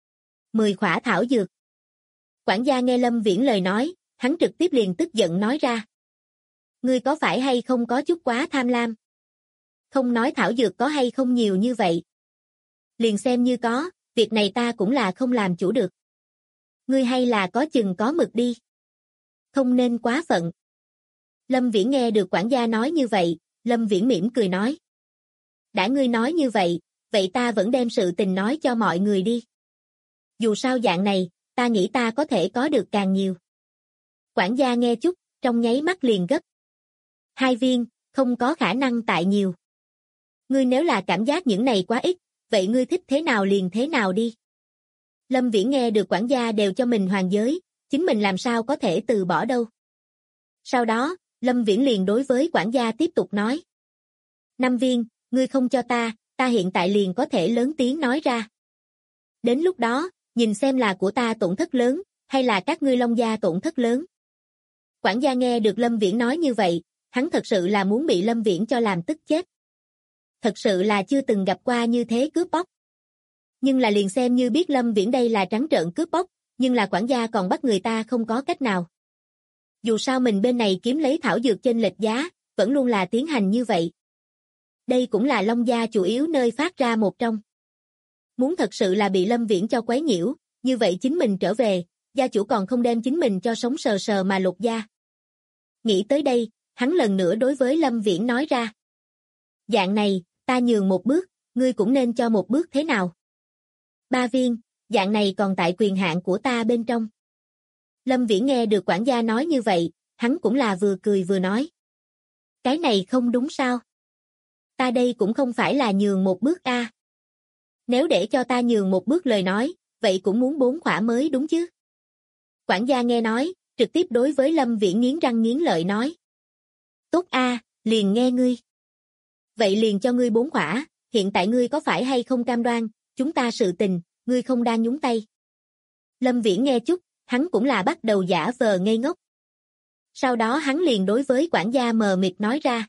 10 khỏa thảo dược. Quản gia nghe Lâm Viễn lời nói, hắn trực tiếp liền tức giận nói ra. Ngươi có phải hay không có chút quá tham lam? Không nói thảo dược có hay không nhiều như vậy. Liền xem như có, việc này ta cũng là không làm chủ được. Ngươi hay là có chừng có mực đi. Không nên quá phận. Lâm Viễn nghe được quản gia nói như vậy, Lâm Viễn mỉm cười nói. Đã ngươi nói như vậy, vậy ta vẫn đem sự tình nói cho mọi người đi. Dù sao dạng này, ta nghĩ ta có thể có được càng nhiều. Quản gia nghe chút, trong nháy mắt liền gấp. 2 viên, không có khả năng tại nhiều. Ngươi nếu là cảm giác những này quá ít, vậy ngươi thích thế nào liền thế nào đi. Lâm Viễn nghe được quản gia đều cho mình hoàn giới, chính mình làm sao có thể từ bỏ đâu. Sau đó, Lâm Viễn liền đối với quản gia tiếp tục nói. 5 viên, ngươi không cho ta hiện tại liền có thể lớn tiếng nói ra. Đến lúc đó, nhìn xem là của ta tổn thất lớn, hay là các ngươi Long gia tổn thất lớn. Quản gia nghe được Lâm Viễn nói như vậy, hắn thật sự là muốn bị Lâm Viễn cho làm tức chết. Thật sự là chưa từng gặp qua như thế cướp bóc. Nhưng là liền xem như biết Lâm Viễn đây là trắng trợn cướp bóc, nhưng là quản gia còn bắt người ta không có cách nào. Dù sao mình bên này kiếm lấy thảo dược chênh lệch giá, vẫn luôn là tiến hành như vậy. Đây cũng là Long gia chủ yếu nơi phát ra một trong. Muốn thật sự là bị Lâm Viễn cho quấy nhiễu, như vậy chính mình trở về, gia chủ còn không đem chính mình cho sống sờ sờ mà lột da. Nghĩ tới đây, hắn lần nữa đối với Lâm Viễn nói ra. Dạng này, ta nhường một bước, ngươi cũng nên cho một bước thế nào? 3 viên, dạng này còn tại quyền hạn của ta bên trong. Lâm Viễn nghe được quản gia nói như vậy, hắn cũng là vừa cười vừa nói. Cái này không đúng sao? Ta đây cũng không phải là nhường một bước a. Nếu để cho ta nhường một bước lời nói, vậy cũng muốn 4 khỏa mới đúng chứ? Quản gia nghe nói, trực tiếp đối với Lâm Viễn nghiến răng nghiến lợi nói. Tốt a, liền nghe ngươi. Vậy liền cho ngươi 4 khỏa, hiện tại ngươi có phải hay không cam đoan, chúng ta sự tình, ngươi không đang nhúng tay. Lâm Viễn nghe chút, hắn cũng là bắt đầu giả vờ ngây ngốc. Sau đó hắn liền đối với quản gia mờ mịt nói ra.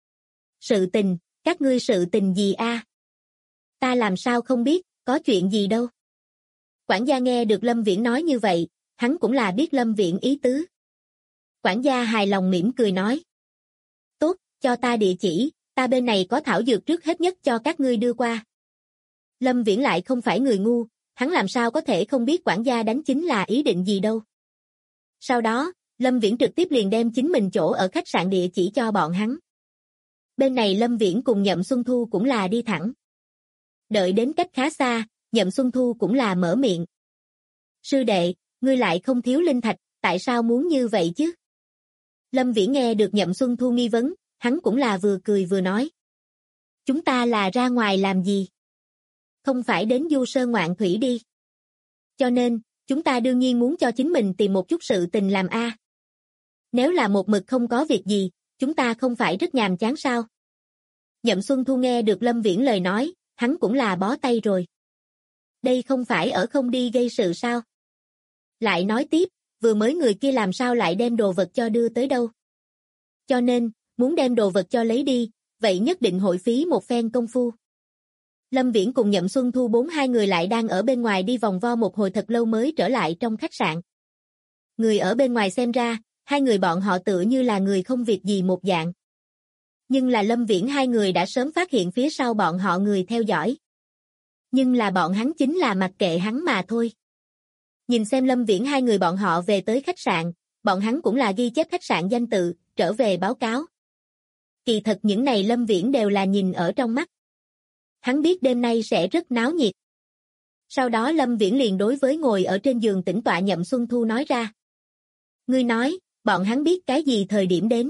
Sự tình, các ngươi sự tình gì a? Ta làm sao không biết, có chuyện gì đâu. Quản gia nghe được Lâm Viễn nói như vậy, hắn cũng là biết Lâm Viễn ý tứ. Quản gia hài lòng mỉm cười nói. Tốt, cho ta địa chỉ, ta bên này có thảo dược trước hết nhất cho các ngươi đưa qua. Lâm Viễn lại không phải người ngu, hắn làm sao có thể không biết quản gia đánh chính là ý định gì đâu. Sau đó, Lâm Viễn trực tiếp liền đem chính mình chỗ ở khách sạn địa chỉ cho bọn hắn. Bên này Lâm Viễn cùng Nhậm Xuân Thu cũng là đi thẳng. Đợi đến cách khá xa, Nhậm Xuân Thu cũng là mở miệng. Sư đệ, ngươi lại không thiếu linh thạch, tại sao muốn như vậy chứ? Lâm Viễn nghe được Nhậm Xuân Thu nghi vấn, hắn cũng là vừa cười vừa nói. Chúng ta là ra ngoài làm gì? Không phải đến du sơn ngoạn thủy đi. Cho nên, chúng ta đương nhiên muốn cho chính mình tìm một chút sự tình làm a. Nếu là một mực không có việc gì, chúng ta không phải rất nhàm chán sao? Nhậm Xuân Thu nghe được Lâm Viễn lời nói, hắn cũng là bó tay rồi. Đây không phải ở không đi gây sự sao? Lại nói tiếp, vừa mới người kia làm sao lại đem đồ vật cho đưa tới đâu? Cho nên, muốn đem đồ vật cho lấy đi, vậy nhất định hội phí một phen công phu. Lâm Viễn cùng Nhậm Xuân Thu hai người lại đang ở bên ngoài đi vòng vo một hồi thật lâu mới trở lại trong khách sạn. Người ở bên ngoài xem ra, hai người bọn họ tựa như là người không việc gì một dạng. Nhưng là Lâm Viễn hai người đã sớm phát hiện phía sau bọn họ người theo dõi. Nhưng là bọn hắn chính là mặc kệ hắn mà thôi. Nhìn xem Lâm Viễn hai người bọn họ về tới khách sạn, bọn hắn cũng là ghi chép khách sạn danh tự, trở về báo cáo. Kỳ thật những này Lâm Viễn đều là nhìn ở trong mắt. Hắn biết đêm nay sẽ rất náo nhiệt. Sau đó Lâm Viễn liền đối với ngồi ở trên giường tĩnh tọa Nhậm Xuân Thu nói ra. Ngươi nói, bọn hắn biết cái gì thời điểm đến?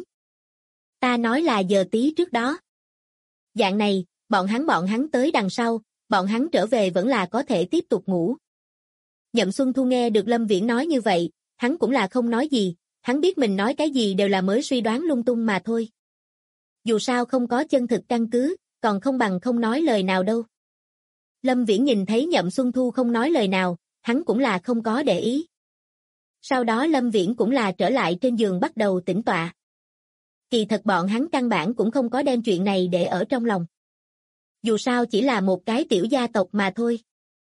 Ta nói là giờ tí trước đó. Dạng này, bọn hắn tới đằng sau, bọn hắn trở về vẫn là có thể tiếp tục ngủ. Nhậm Xuân Thu nghe được Lâm Viễn nói như vậy, hắn cũng là không nói gì, hắn biết mình nói cái gì đều là mới suy đoán lung tung mà thôi. Dù sao không có chân thực căn cứ, còn không bằng không nói lời nào đâu. Lâm Viễn nhìn thấy Nhậm Xuân Thu không nói lời nào, hắn cũng là không có để ý. Sau đó Lâm Viễn cũng là trở lại trên giường bắt đầu tĩnh tọa. Kỳ thật bọn hắn căn bản cũng không có đem chuyện này để ở trong lòng. Dù sao chỉ là một cái tiểu gia tộc mà thôi.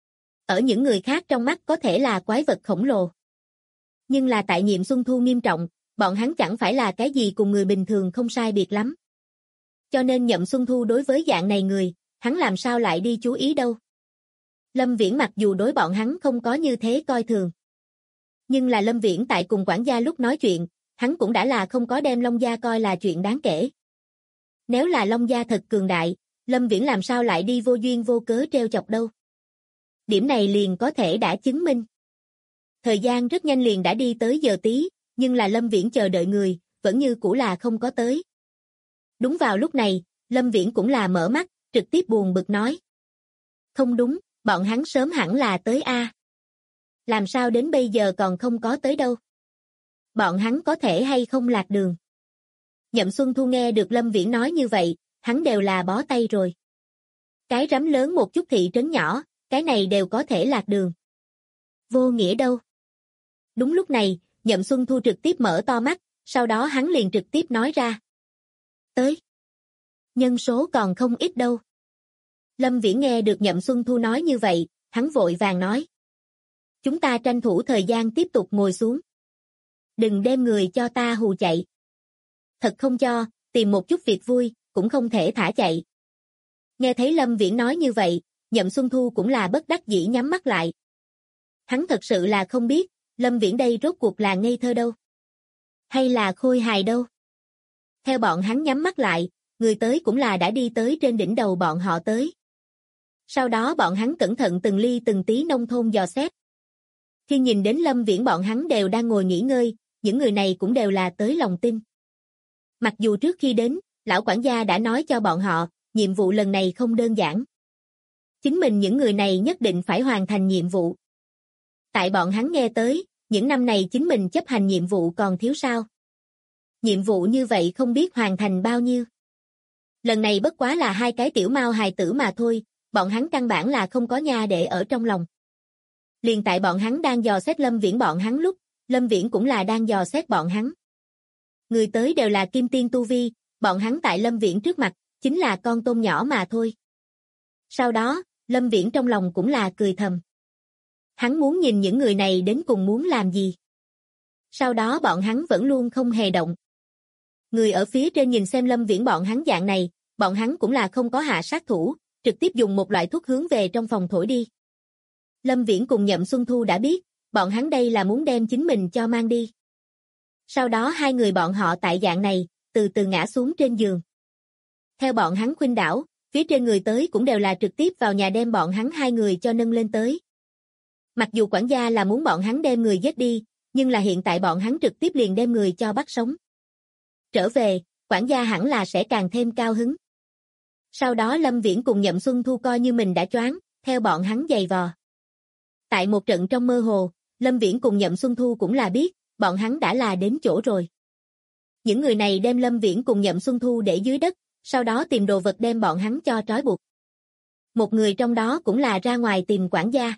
Ở những người khác trong mắt có thể là quái vật khổng lồ. Nhưng là tại Nhậm Xuân Thu nghiêm trọng, bọn hắn chẳng phải là cái gì cùng người bình thường không sai biệt lắm. Cho nên Nhậm Xuân Thu đối với dạng này người, hắn làm sao lại đi chú ý đâu. Lâm Viễn mặc dù đối bọn hắn không có như thế coi thường. Nhưng là Lâm Viễn tại cùng quản gia lúc nói chuyện, hắn cũng đã là không có đem Long Gia coi là chuyện đáng kể. Nếu là Long Gia thật cường đại, Lâm Viễn làm sao lại đi vô duyên vô cớ treo chọc đâu. Điểm này liền có thể đã chứng minh. Thời gian rất nhanh liền đã đi tới giờ tí, nhưng là Lâm Viễn chờ đợi người, vẫn như cũ là không có tới. Đúng vào lúc này, Lâm Viễn cũng là mở mắt, trực tiếp buồn bực nói. Không đúng, bọn hắn sớm hẳn là tới a. Làm sao đến bây giờ còn không có tới đâu? Bọn hắn có thể hay không lạc đường? Nhậm Xuân Thu nghe được Lâm Viễn nói như vậy, hắn đều là bó tay rồi. Cái rắm lớn một chút thị trấn nhỏ, cái này đều có thể lạc đường. Vô nghĩa đâu? Đúng lúc này, Nhậm Xuân Thu trực tiếp mở to mắt, sau đó hắn liền trực tiếp nói ra. Tới. Nhân số còn không ít đâu. Lâm Viễn nghe được Nhậm Xuân Thu nói như vậy, hắn vội vàng nói. Chúng ta tranh thủ thời gian tiếp tục ngồi xuống. Đừng đem người cho ta hù chạy. Thật không cho, tìm một chút việc vui, cũng không thể thả chạy. Nghe thấy Lâm Viễn nói như vậy, Nhậm Xuân Thu cũng là bất đắc dĩ nhắm mắt lại. Hắn thật sự là không biết, Lâm Viễn đây rốt cuộc là ngây thơ đâu. Hay là khôi hài đâu. Theo bọn hắn nhắm mắt lại, người tới cũng là đã đi tới trên đỉnh đầu bọn họ tới. Sau đó bọn hắn cẩn thận từng ly từng tí nông thôn dò xét. Khi nhìn đến Lâm Viễn bọn hắn đều đang ngồi nghỉ ngơi, những người này cũng đều là tới lòng tin. Mặc dù trước khi đến, lão quản gia đã nói cho bọn họ, nhiệm vụ lần này không đơn giản. Chính mình những người này nhất định phải hoàn thành nhiệm vụ. Tại bọn hắn nghe tới, những năm này chính mình chấp hành nhiệm vụ còn thiếu sao. Nhiệm vụ như vậy không biết hoàn thành bao nhiêu. Lần này bất quá là 2 cái tiểu mao hài tử mà thôi, bọn hắn căn bản là không có nha để ở trong lòng. Liền tại bọn hắn đang dò xét Lâm Viễn bọn hắn lúc, Lâm Viễn cũng là đang dò xét bọn hắn. Người tới đều là kim tiên tu vi, bọn hắn tại Lâm Viễn trước mặt, chính là con tôm nhỏ mà thôi. Sau đó, Lâm Viễn trong lòng cũng là cười thầm. Hắn muốn nhìn những người này đến cùng muốn làm gì. Sau đó bọn hắn vẫn luôn không hề động. Người ở phía trên nhìn xem Lâm Viễn bọn hắn dạng này, bọn hắn cũng là không có hạ sát thủ, trực tiếp dùng một loại thuốc hướng về trong phòng thổi đi. Lâm Viễn cùng Nhậm Xuân Thu đã biết, bọn hắn đây là muốn đem chính mình cho mang đi. Sau đó 2 người bọn họ tại dạng này, từ từ ngã xuống trên giường. Theo bọn hắn khuynh đảo, phía trên người tới cũng đều là trực tiếp vào nhà đem bọn hắn 2 người cho nâng lên tới. Mặc dù quản gia là muốn bọn hắn đem người giết đi, nhưng là hiện tại bọn hắn trực tiếp liền đem người cho bắt sống. Trở về, quản gia hẳn là sẽ càng thêm cao hứng. Sau đó Lâm Viễn cùng Nhậm Xuân Thu coi như mình đã choáng, theo bọn hắn giày vò. Tại một trận trong mơ hồ, Lâm Viễn cùng Nhậm Xuân Thu cũng là biết, bọn hắn đã là đến chỗ rồi. Những người này đem Lâm Viễn cùng Nhậm Xuân Thu để dưới đất, sau đó tìm đồ vật đem bọn hắn cho trói buộc. Một người trong đó cũng là ra ngoài tìm quản gia.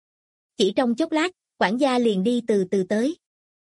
Chỉ trong chốc lát, quản gia liền đi từ từ tới.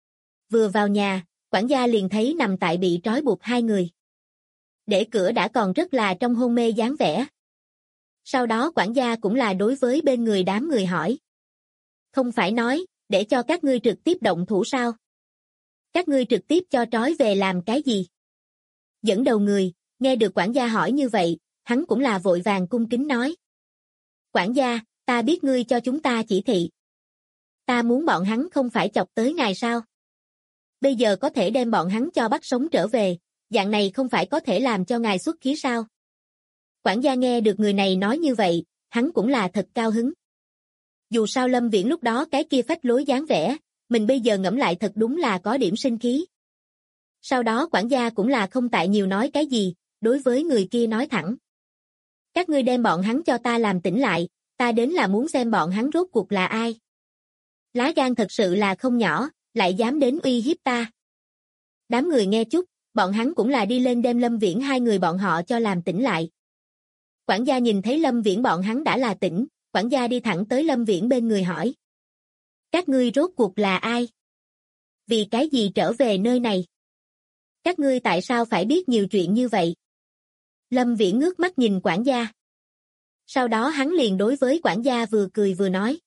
Vừa vào nhà, quản gia liền thấy nằm tại bị trói buộc 2 người. Để cửa đã còn rất là trong hôn mê dáng vẻ. Sau đó quản gia cũng là đối với bên người đám người hỏi. Không phải nói, để cho các ngươi trực tiếp động thủ sao? Các ngươi trực tiếp cho trói về làm cái gì? Dẫn đầu người, nghe được quản gia hỏi như vậy, hắn cũng là vội vàng cung kính nói. Quản gia, ta biết ngươi cho chúng ta chỉ thị. Ta muốn bọn hắn không phải chọc tới ngài sao? Bây giờ có thể đem bọn hắn cho bắt sống trở về, dạng này không phải có thể làm cho ngài xuất khí sao? Quản gia nghe được người này nói như vậy, hắn cũng là thật cao hứng. Dù sao Lâm Viễn lúc đó cái kia phách lối dáng vẻ, mình bây giờ ngẫm lại thật đúng là có điểm sinh khí. Sau đó quản gia cũng là không tại nhiều nói cái gì, đối với người kia nói thẳng. Các ngươi đem bọn hắn cho ta làm tỉnh lại, ta đến là muốn xem bọn hắn rốt cuộc là ai. Lá gan thật sự là không nhỏ, lại dám đến uy hiếp ta. Đám người nghe chút, bọn hắn cũng là đi lên đem Lâm Viễn hai người bọn họ cho làm tỉnh lại. Quản gia nhìn thấy Lâm Viễn bọn hắn đã là tỉnh, quản gia đi thẳng tới Lâm Viễn bên người hỏi. Các ngươi rốt cuộc là ai? Vì cái gì trở về nơi này? Các ngươi tại sao phải biết nhiều chuyện như vậy? Lâm Viễn ngước mắt nhìn quản gia. Sau đó hắn liền đối với quản gia vừa cười vừa nói.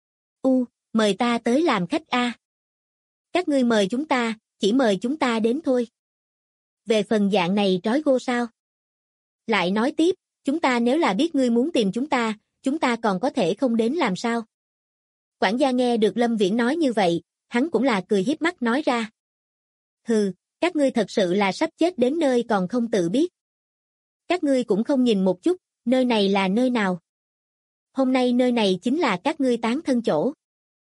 Mời ta tới làm khách a. Các ngươi mời chúng ta, chỉ mời chúng ta đến thôi. Về phần dạng này trói gô sao? Lại nói tiếp, chúng ta nếu là biết ngươi muốn tìm chúng ta còn có thể không đến làm sao? Quản gia nghe được Lâm Viễn nói như vậy, hắn cũng là cười hiếp mắt nói ra. Hừ, các ngươi thật sự là sắp chết đến nơi còn không tự biết. Các ngươi cũng không nhìn một chút, nơi này là nơi nào? Hôm nay nơi này chính là các ngươi tán thân chỗ.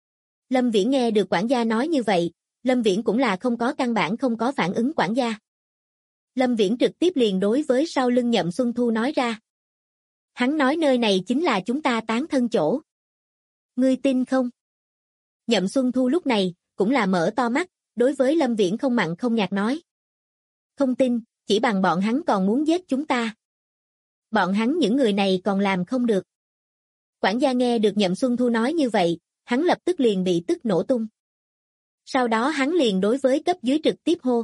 Lâm Viễn nghe được quản gia nói như vậy, Lâm Viễn cũng là không có căn bản không có phản ứng quản gia. Lâm Viễn trực tiếp liền đối với sau lưng Nhậm Xuân Thu nói ra. Hắn nói nơi này chính là chúng ta tán thân chỗ. Ngươi tin không? Nhậm Xuân Thu lúc này, cũng là mở to mắt, đối với Lâm Viễn không mặn không nhạt nói. Không tin, chỉ bằng bọn hắn còn muốn giết chúng ta. Bọn hắn những người này còn làm không được. Quản gia nghe được Nhậm Xuân Thu nói như vậy, hắn lập tức liền bị tức nổ tung. Sau đó hắn liền đối với cấp dưới trực tiếp hô.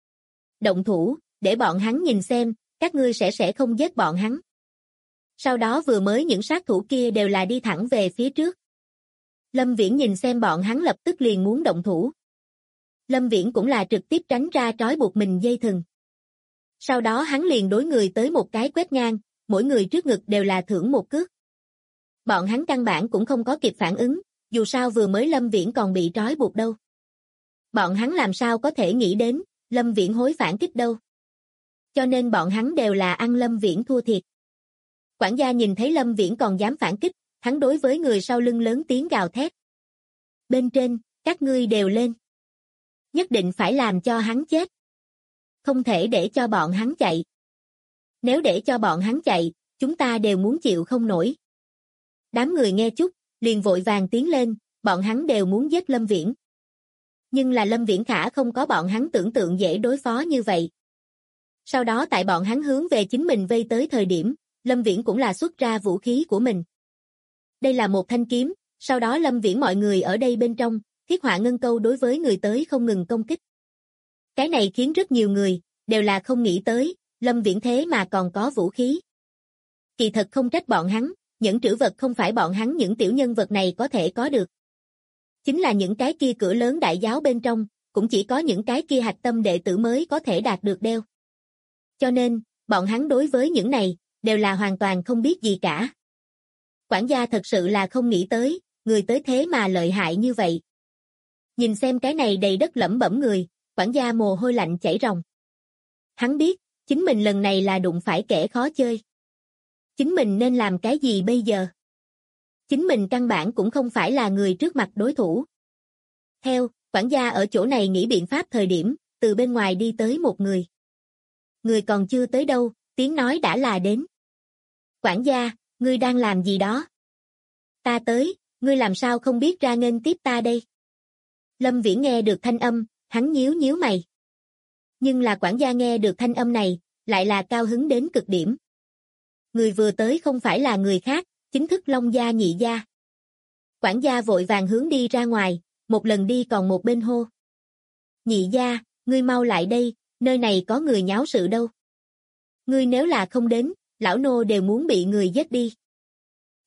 Động thủ, để bọn hắn nhìn xem, các ngươi sẽ không giết bọn hắn. Sau đó vừa mới những sát thủ kia đều là đi thẳng về phía trước. Lâm Viễn nhìn xem bọn hắn lập tức liền muốn động thủ. Lâm Viễn cũng là trực tiếp tránh ra trói buộc mình dây thừng. Sau đó hắn liền đối người tới một cái quét ngang, mỗi người trước ngực đều là thưởng một cước. Bọn hắn căn bản cũng không có kịp phản ứng, dù sao vừa mới Lâm Viễn còn bị trói buộc đâu. Bọn hắn làm sao có thể nghĩ đến, Lâm Viễn hối phản kích đâu. Cho nên bọn hắn đều là ăn Lâm Viễn thua thiệt. Quản gia nhìn thấy Lâm Viễn còn dám phản kích, hắn đối với người sau lưng lớn tiếng gào thét. Bên trên, các ngươi đều lên. Nhất định phải làm cho hắn chết. Không thể để cho bọn hắn chạy. Nếu để cho bọn hắn chạy, chúng ta đều muốn chịu không nổi. Đám người nghe chút, liền vội vàng tiến lên, bọn hắn đều muốn giết Lâm Viễn. Nhưng là Lâm Viễn khả không có bọn hắn tưởng tượng dễ đối phó như vậy. Sau đó tại bọn hắn hướng về chính mình vây tới thời điểm, Lâm Viễn cũng là xuất ra vũ khí của mình. Đây là một thanh kiếm, sau đó Lâm Viễn mọi người ở đây bên trong, thiết họa ngân câu đối với người tới không ngừng công kích. Cái này khiến rất nhiều người, đều là không nghĩ tới, Lâm Viễn thế mà còn có vũ khí. Kỳ thật không trách bọn hắn, những trữ vật không phải bọn hắn những tiểu nhân vật này có thể có được. Chính là những cái kia cửa lớn đại giáo bên trong, cũng chỉ có những cái kia hạch tâm đệ tử mới có thể đạt được đeo. Cho nên, bọn hắn đối với những này, đều là hoàn toàn không biết gì cả. Quản gia thật sự là không nghĩ tới, người tới thế mà lợi hại như vậy. Nhìn xem cái này đầy đất lẩm bẩm người, quản gia mồ hôi lạnh chảy ròng. Hắn biết, chính mình lần này là đụng phải kẻ khó chơi. Chính mình nên làm cái gì bây giờ? Chính mình căn bản cũng không phải là người trước mặt đối thủ. Theo, quản gia ở chỗ này nghĩ biện pháp thời điểm, từ bên ngoài đi tới một người. Người còn chưa tới đâu, tiếng nói đã là đến. Quản gia, ngươi đang làm gì đó? Ta tới, ngươi làm sao không biết ra nghênh tiếp ta đây? Lâm Viễn nghe được thanh âm, hắn nhíu nhíu mày. Nhưng là quản gia nghe được thanh âm này, lại là cao hứng đến cực điểm. Người vừa tới không phải là người khác, chính thức Long gia Nhị gia. Quản gia vội vàng hướng đi ra ngoài, một lần đi còn một bên hô. Nhị gia, ngươi mau lại đây, nơi này có người nháo sự đâu. Ngươi nếu là không đến, lão nô đều muốn bị người giết đi.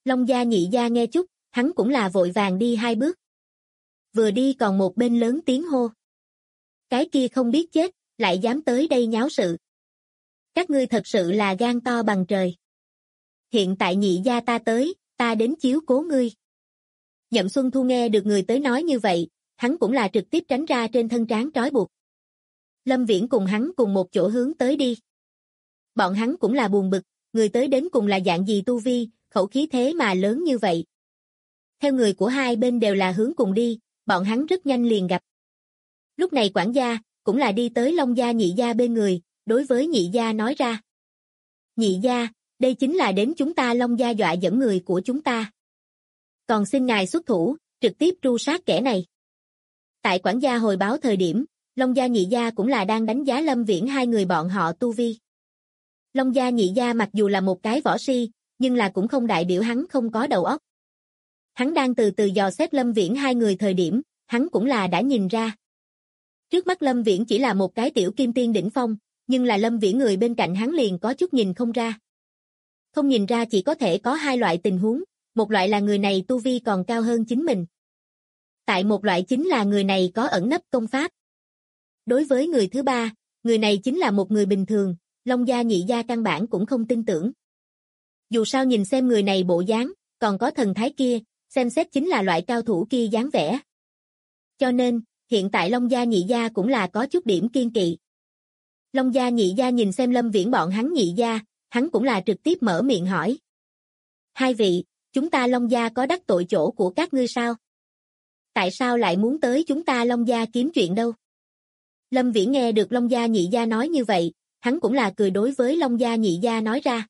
Long gia nhị gia nghe chút, hắn cũng là vội vàng đi 2 bước. Vừa đi còn một bên lớn tiếng hô. Cái kia không biết chết, lại dám tới đây nháo sự. Các ngươi thật sự là gan to bằng trời. Hiện tại nhị gia ta tới, ta đến chiếu cố ngươi. Nhậm Xuân Thu nghe được người tới nói như vậy, hắn cũng là trực tiếp tránh ra trên thân trán trói buộc. Lâm Viễn cùng hắn cùng một chỗ hướng tới đi. Bọn hắn cũng là buồn bực, người tới đến cùng là dạng gì tu vi, khẩu khí thế mà lớn như vậy. Theo người của hai bên đều là hướng cùng đi, bọn hắn rất nhanh liền gặp. Lúc này quản gia, cũng là đi tới Long gia nhị gia bên người, đối với nhị gia nói ra. Nhị gia, đây chính là đến chúng ta Long gia dọa dẫm người của chúng ta. Còn xin ngài xuất thủ, trực tiếp tru sát kẻ này. Tại quản gia hồi báo thời điểm, Long gia nhị gia cũng là đang đánh giá Lâm Viễn hai người bọn họ tu vi. Long gia nhị gia mặc dù là một cái võ si, nhưng là cũng không đại biểu hắn không có đầu óc. Hắn đang từ từ dò xét Lâm Viễn hai người thời điểm, hắn cũng là đã nhìn ra. Trước mắt Lâm Viễn chỉ là một cái tiểu kim tiên đỉnh phong, nhưng là Lâm Viễn người bên cạnh hắn liền có chút nhìn không ra. Không nhìn ra chỉ có thể có 2 loại tình huống, một loại là người này tu vi còn cao hơn chính mình. Tại một loại chính là người này có ẩn nấp công pháp. Đối với người thứ ba, người này chính là một người bình thường, Long gia nhị gia căn bản cũng không tin tưởng. Dù sao nhìn xem người này bộ dáng, còn có thần thái kia, xem xét chính là loại cao thủ kia dáng vẻ. Cho nên, hiện tại Long gia nhị gia cũng là có chút điểm kiên kỵ. Long gia nhị gia nhìn xem Lâm Viễn bọn hắn nhị gia, hắn cũng là trực tiếp mở miệng hỏi. Hai vị, chúng ta Long gia có đắc tội chỗ của các ngươi sao? Tại sao lại muốn tới chúng ta Long gia kiếm chuyện đâu? Lâm Viễn nghe được Long gia nhị gia nói như vậy, hắn cũng là cười đối với Long gia nhị gia nói ra.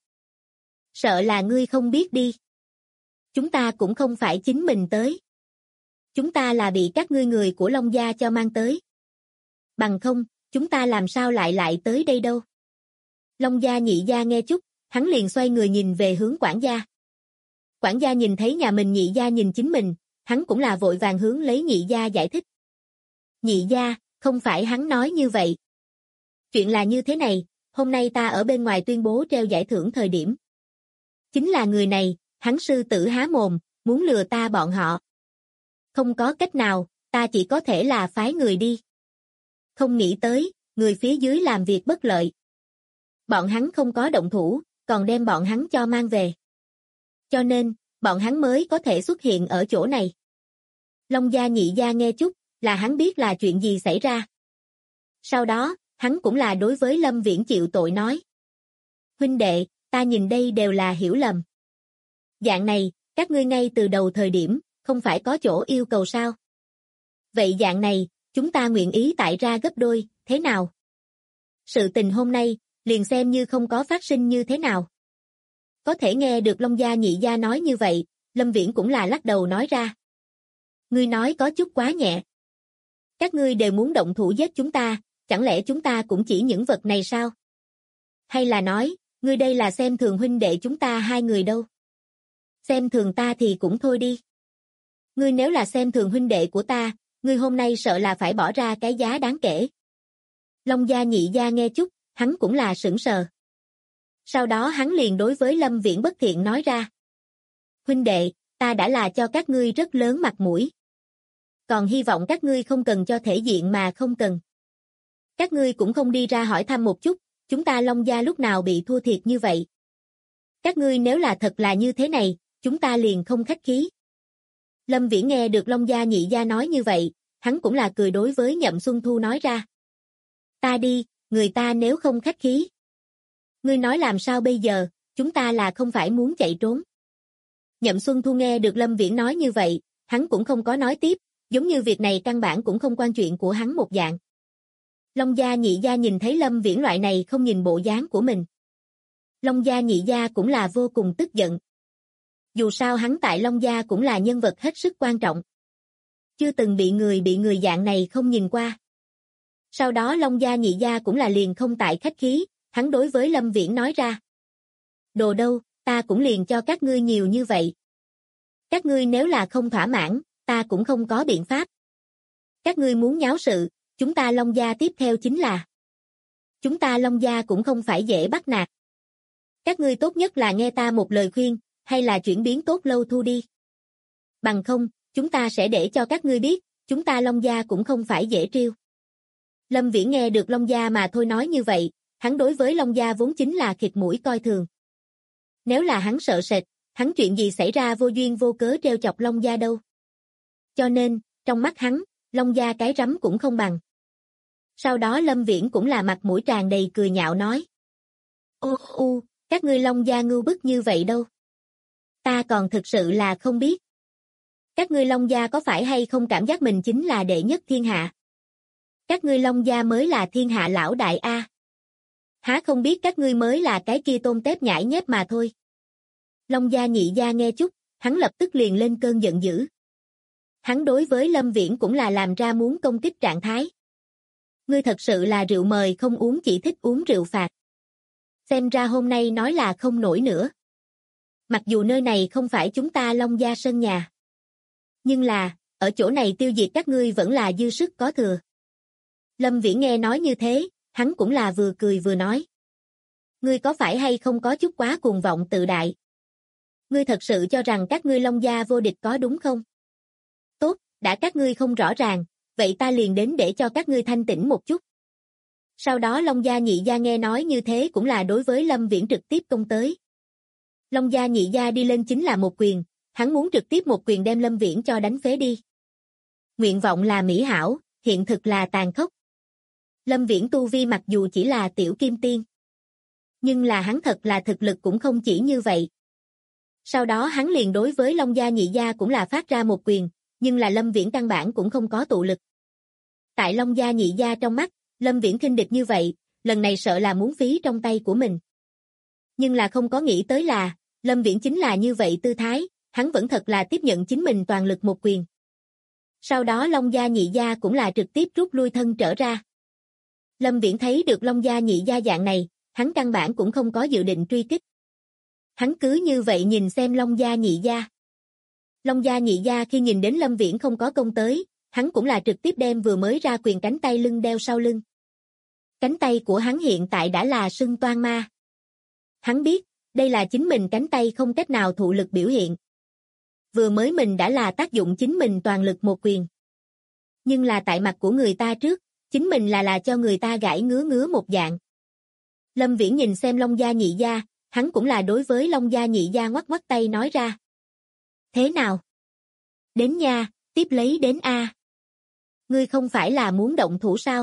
Sợ là ngươi không biết đi. Chúng ta cũng không phải chính mình tới. Chúng ta là bị các ngươi người của Long gia cho mang tới. Bằng không, chúng ta làm sao lại tới đây đâu. Long gia nhị gia nghe chút, hắn liền xoay người nhìn về hướng quản gia. Quản gia nhìn thấy nhà mình nhị gia nhìn chính mình, hắn cũng là vội vàng hướng lấy nhị gia giải thích. Nhị gia, không phải hắn nói như vậy. Chuyện là như thế này, hôm nay ta ở bên ngoài tuyên bố treo giải thưởng thời điểm. Chính là người này, hắn sư tử há mồm, muốn lừa ta bọn họ. Không có cách nào, ta chỉ có thể là phái người đi. Không nghĩ tới, người phía dưới làm việc bất lợi. Bọn hắn không có động thủ, còn đem bọn hắn cho mang về. Cho nên, bọn hắn mới có thể xuất hiện ở chỗ này. Long gia nhị gia nghe chút, là hắn biết là chuyện gì xảy ra. Sau đó, hắn cũng là đối với Lâm Viễn chịu tội nói. Huynh đệ, ta nhìn đây đều là hiểu lầm. Dạng này, các ngươi ngay từ đầu thời điểm, không phải có chỗ yêu cầu sao? Vậy dạng này, chúng ta nguyện ý tại ra gấp đôi, thế nào? Sự tình hôm nay, liền xem như không có phát sinh như thế nào. Có thể nghe được Long gia nhị gia nói như vậy, Lâm Viễn cũng là lắc đầu nói ra. Ngươi nói có chút quá nhẹ. Các ngươi đều muốn động thủ giết chúng ta, chẳng lẽ chúng ta cũng chỉ những vật này sao? Hay là nói, ngươi đây là xem thường huynh đệ chúng ta hai người đâu? Xem thường ta thì cũng thôi đi. Ngươi nếu là xem thường huynh đệ của ta, ngươi hôm nay sợ là phải bỏ ra cái giá đáng kể. Long gia nhị gia nghe chút, hắn cũng là sững sờ. Sau đó hắn liền đối với Lâm Viễn bất thiện nói ra. Huynh đệ, ta đã là cho các ngươi rất lớn mặt mũi. Còn hy vọng các ngươi không cần cho thể diện mà không cần. Các ngươi cũng không đi ra hỏi thăm một chút, chúng ta Long gia lúc nào bị thua thiệt như vậy. Các ngươi nếu là thật là như thế này, chúng ta liền không khách khí. Lâm Viễn nghe được Long gia nhị gia nói như vậy, hắn cũng là cười đối với Nhậm Xuân Thu nói ra. Ta đi, người ta nếu không khách khí. Ngươi nói làm sao bây giờ, chúng ta là không phải muốn chạy trốn. Nhậm Xuân Thu nghe được Lâm Viễn nói như vậy, hắn cũng không có nói tiếp, giống như việc này căn bản cũng không quan chuyện của hắn một dạng. Long gia nhị gia nhìn thấy Lâm Viễn loại này không nhìn bộ dáng của mình. Long gia nhị gia cũng là vô cùng tức giận. Dù sao hắn tại Long gia cũng là nhân vật hết sức quan trọng. Chưa từng bị người dạng này không nhìn qua. Sau đó Long gia nhị gia cũng là liền không tại khách khí, hắn đối với Lâm Viễn nói ra. Đồ đâu, ta cũng liền cho các ngươi nhiều như vậy. Các ngươi nếu là không thỏa mãn, ta cũng không có biện pháp. Các ngươi muốn nháo sự, chúng ta Long gia tiếp theo chính là. Chúng ta Long gia cũng không phải dễ bắt nạt. Các ngươi tốt nhất là nghe ta một lời khuyên, hay là chuyển biến tốt lâu thu đi. Bằng không, chúng ta sẽ để cho các ngươi biết, chúng ta Long gia cũng không phải dễ trêu. Lâm Viễn nghe được Long gia mà thôi nói như vậy, hắn đối với Long gia vốn chính là khịt mũi coi thường. Nếu là hắn sợ sệt, hắn chuyện gì xảy ra vô duyên vô cớ trêu chọc Long gia đâu. Cho nên, trong mắt hắn, Long gia cái rắm cũng không bằng. Sau đó Lâm Viễn cũng là mặt mũi tràn đầy cười nhạo nói. Các ngươi Long gia ngưu bức như vậy đâu. Ta còn thực sự là không biết. Các ngươi Long gia có phải hay không cảm giác mình chính là đệ nhất thiên hạ? Các ngươi Long gia mới là thiên hạ lão đại a. Há không biết các ngươi mới là cái kia tôm tép nhãi nhép mà thôi. Long gia nhị gia nghe chút, hắn lập tức liền lên cơn giận dữ. Hắn đối với Lâm Viễn cũng là làm ra muốn công kích trạng thái. Ngươi thật sự là rượu mời không uống chỉ thích uống rượu phạt. Xem ra hôm nay nói là không nổi nữa. Mặc dù nơi này không phải chúng ta Long gia sân nhà. Nhưng là, ở chỗ này tiêu diệt các ngươi vẫn là dư sức có thừa. Lâm Viễn nghe nói như thế, hắn cũng là vừa cười vừa nói. Ngươi có phải hay không có chút quá cuồng vọng tự đại? Ngươi thật sự cho rằng các ngươi Long gia vô địch có đúng không? Tốt, đã các ngươi không rõ ràng, vậy ta liền đến để cho các ngươi thanh tĩnh một chút. Sau đó Long gia nhị gia nghe nói như thế cũng là đối với Lâm Viễn trực tiếp công tới. Long gia nhị gia đi lên chính là một quyền, hắn muốn trực tiếp một quyền đem Lâm Viễn cho đánh phế đi. Nguyện vọng là mỹ hảo, hiện thực là tàn khốc. Lâm Viễn tu vi mặc dù chỉ là tiểu kim tiên, nhưng là hắn thật là thực lực cũng không chỉ như vậy. Sau đó hắn liền đối với Long gia nhị gia cũng là phát ra một quyền, nhưng là Lâm Viễn căn bản cũng không có tụ lực. Tại Long gia nhị gia trong mắt, Lâm Viễn khinh địch như vậy, lần này sợ là muốn phí trong tay của mình. Nhưng là không có nghĩ tới là, Lâm Viễn chính là như vậy tư thái, hắn vẫn thật là tiếp nhận chính mình toàn lực một quyền. Sau đó Long gia nhị gia cũng là trực tiếp rút lui thân trở ra. Lâm Viễn thấy được Long gia nhị gia dạng này, hắn căn bản cũng không có dự định truy kích. Hắn cứ như vậy nhìn xem Long gia nhị gia. Long gia nhị gia khi nhìn đến Lâm Viễn không có công tới, hắn cũng là trực tiếp đem vừa mới ra quyền cánh tay lưng đeo sau lưng. Cánh tay của hắn hiện tại đã là sưng toang ma. Hắn biết, đây là chính mình cánh tay không cách nào thụ lực biểu hiện. Vừa mới mình đã là tác dụng chính mình toàn lực một quyền. Nhưng là tại mặt của người ta trước, chính mình là cho người ta gãi ngứa ngứa một dạng. Lâm Viễn nhìn xem Long gia nhị gia, hắn cũng là đối với Long gia nhị gia ngoắc ngoắc tay nói ra. Thế nào? Đến nha, tiếp lấy đến a. Ngươi không phải là muốn động thủ sao?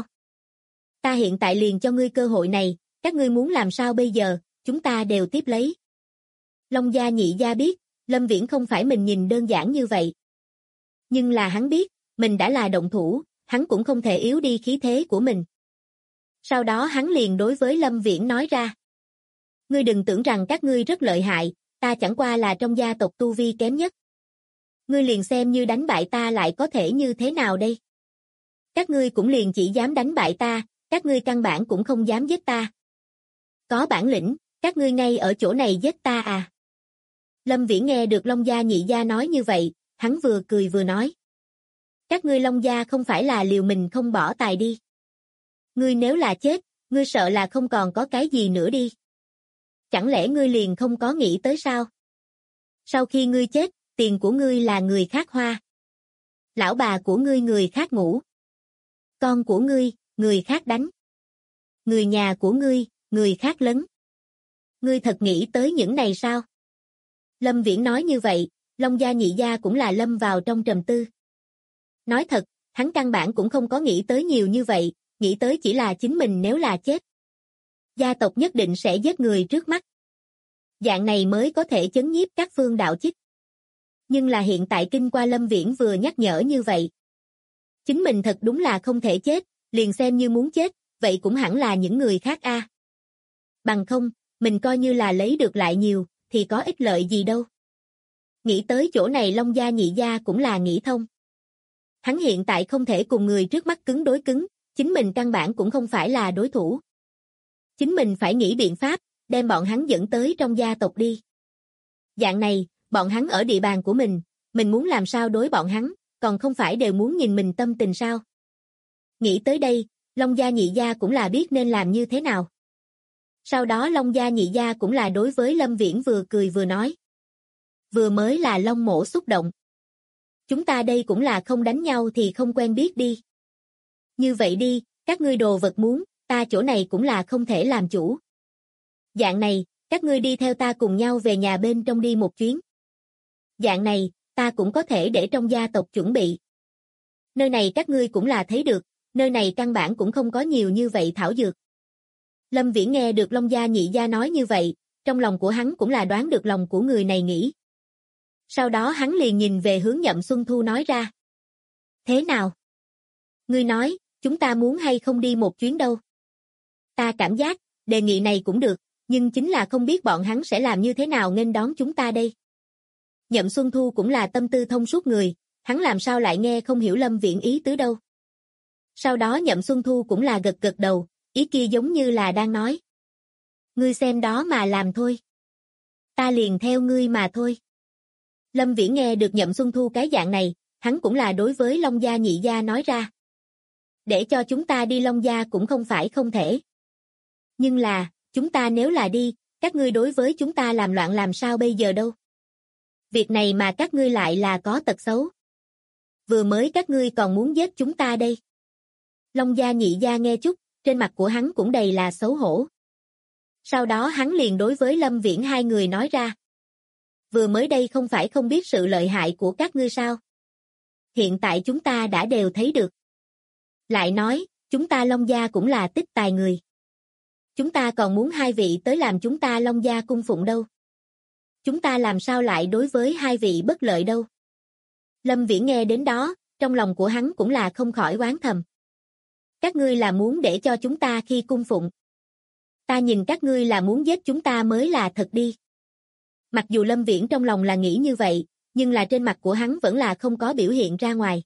Ta hiện tại liền cho ngươi cơ hội này, các ngươi muốn làm sao bây giờ, chúng ta đều tiếp lấy. Long gia nhị gia biết, Lâm Viễn không phải mình nhìn đơn giản như vậy. Nhưng là hắn biết, mình đã là động thủ, hắn cũng không thể yếu đi khí thế của mình. Sau đó hắn liền đối với Lâm Viễn nói ra. Ngươi đừng tưởng rằng các ngươi rất lợi hại, ta chẳng qua là trong gia tộc tu vi kém nhất. Ngươi liền xem như đánh bại ta lại có thể như thế nào đây? Các ngươi cũng liền chỉ dám đánh bại ta, các ngươi căn bản cũng không dám giết ta. Có bản lĩnh, các ngươi ngay ở chỗ này giết ta à? Lâm Viễn nghe được Long gia nhị gia nói như vậy, hắn vừa cười vừa nói. Các ngươi Long gia không phải là liều mình không bỏ tài đi. Ngươi nếu là chết, ngươi sợ là không còn có cái gì nữa đi. Chẳng lẽ ngươi liền không có nghĩ tới sao? Sau khi ngươi chết, tiền của ngươi là người khác hoa. Lão bà của ngươi người khác ngủ. Con của ngươi, người khác đánh. Người nhà của ngươi, người khác lấn. Ngươi thật nghĩ tới những này sao? Lâm Viễn nói như vậy, Long gia nhị gia cũng là lâm vào trong trầm tư. Nói thật, hắn căn bản cũng không có nghĩ tới nhiều như vậy, nghĩ tới chỉ là chính mình nếu là chết. Gia tộc nhất định sẽ giết người trước mắt. Dạng này mới có thể chấn nhiếp các phương đạo chích. Nhưng là hiện tại kinh qua Lâm Viễn vừa nhắc nhở như vậy. Chính mình thật đúng là không thể chết, liền xem như muốn chết, vậy cũng hẳn là những người khác a. Bằng không, mình coi như là lấy được lại nhiều, thì có ích lợi gì đâu. Nghĩ tới chỗ này Long gia nhị gia cũng là nghĩ thông. Hắn hiện tại không thể cùng người trước mắt cứng đối cứng, chính mình căn bản cũng không phải là đối thủ. Chính mình phải nghĩ biện pháp, đem bọn hắn dẫn tới trong gia tộc đi. Dạng này, bọn hắn ở địa bàn của mình muốn làm sao đối bọn hắn, còn không phải đều muốn nhìn mình tâm tình sao. Nghĩ tới đây, Long gia nhị gia cũng là biết nên làm như thế nào. Sau đó Long gia nhị gia cũng là đối với Lâm Viễn vừa cười vừa nói. Vừa mới là Long Mỗ xúc động. Chúng ta đây cũng là không đánh nhau thì không quen biết đi. Như vậy đi, các ngươi đồ vật muốn, ta chỗ này cũng là không thể làm chủ. Dạng này, các ngươi đi theo ta cùng nhau về nhà bên trong đi một chuyến. Dạng này, ta cũng có thể để trong gia tộc chuẩn bị. Nơi này các ngươi cũng là thấy được, nơi này căn bản cũng không có nhiều như vậy thảo dược. Lâm Viễn nghe được Long gia nhị gia nói như vậy, trong lòng của hắn cũng là đoán được lòng của người này nghĩ. Sau đó hắn liền nhìn về hướng Nhậm Xuân Thu nói ra. Thế nào? Ngươi nói, chúng ta muốn hay không đi một chuyến đâu? Ta cảm giác, đề nghị này cũng được, nhưng chính là không biết bọn hắn sẽ làm như thế nào nghênh đón chúng ta đây. Nhậm Xuân Thu cũng là tâm tư thông suốt người, hắn làm sao lại nghe không hiểu Lâm Viễn ý tứ đâu. Sau đó Nhậm Xuân Thu cũng là gật gật đầu, ý kia giống như là đang nói. Ngươi xem đó mà làm thôi. Ta liền theo ngươi mà thôi. Lâm Viễn nghe được Nhậm Xuân Thu cái dạng này, hắn cũng là đối với Long gia nhị gia nói ra. Để cho chúng ta đi Long gia cũng không phải không thể. Nhưng là, chúng ta nếu là đi, các ngươi đối với chúng ta làm loạn làm sao bây giờ đâu. Việc này mà các ngươi lại là có tật xấu. Vừa mới các ngươi còn muốn giết chúng ta đây. Long gia nhị gia nghe chút, trên mặt của hắn cũng đầy là xấu hổ. Sau đó hắn liền đối với Lâm Viễn hai người nói ra. Vừa mới đây không phải không biết sự lợi hại của các ngươi sao. Hiện tại chúng ta đã đều thấy được. Lại nói, chúng ta Long gia cũng là tích tài người. Chúng ta còn muốn hai vị tới làm chúng ta Long gia cung phụng đâu. Chúng ta làm sao lại đối với hai vị bất lợi đâu. Lâm Viễn nghe đến đó, trong lòng của hắn cũng là không khỏi oán thầm. Các ngươi là muốn để cho chúng ta khi cung phụng. Ta nhìn các ngươi là muốn giết chúng ta mới là thật đi. Mặc dù Lâm Viễn trong lòng là nghĩ như vậy, nhưng là trên mặt của hắn vẫn là không có biểu hiện ra ngoài.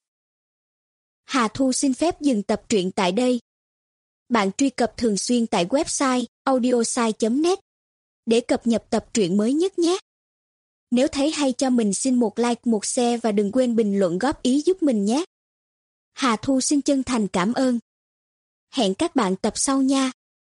Hà Thu xin phép dừng tập truyện tại đây. Bạn truy cập thường xuyên tại website audiosai.net để cập nhật tập truyện mới nhất nhé. Nếu thấy hay cho mình xin một like, một share và đừng quên bình luận góp ý giúp mình nhé. Hà Thu xin chân thành cảm ơn. Hẹn các bạn tập sau nha.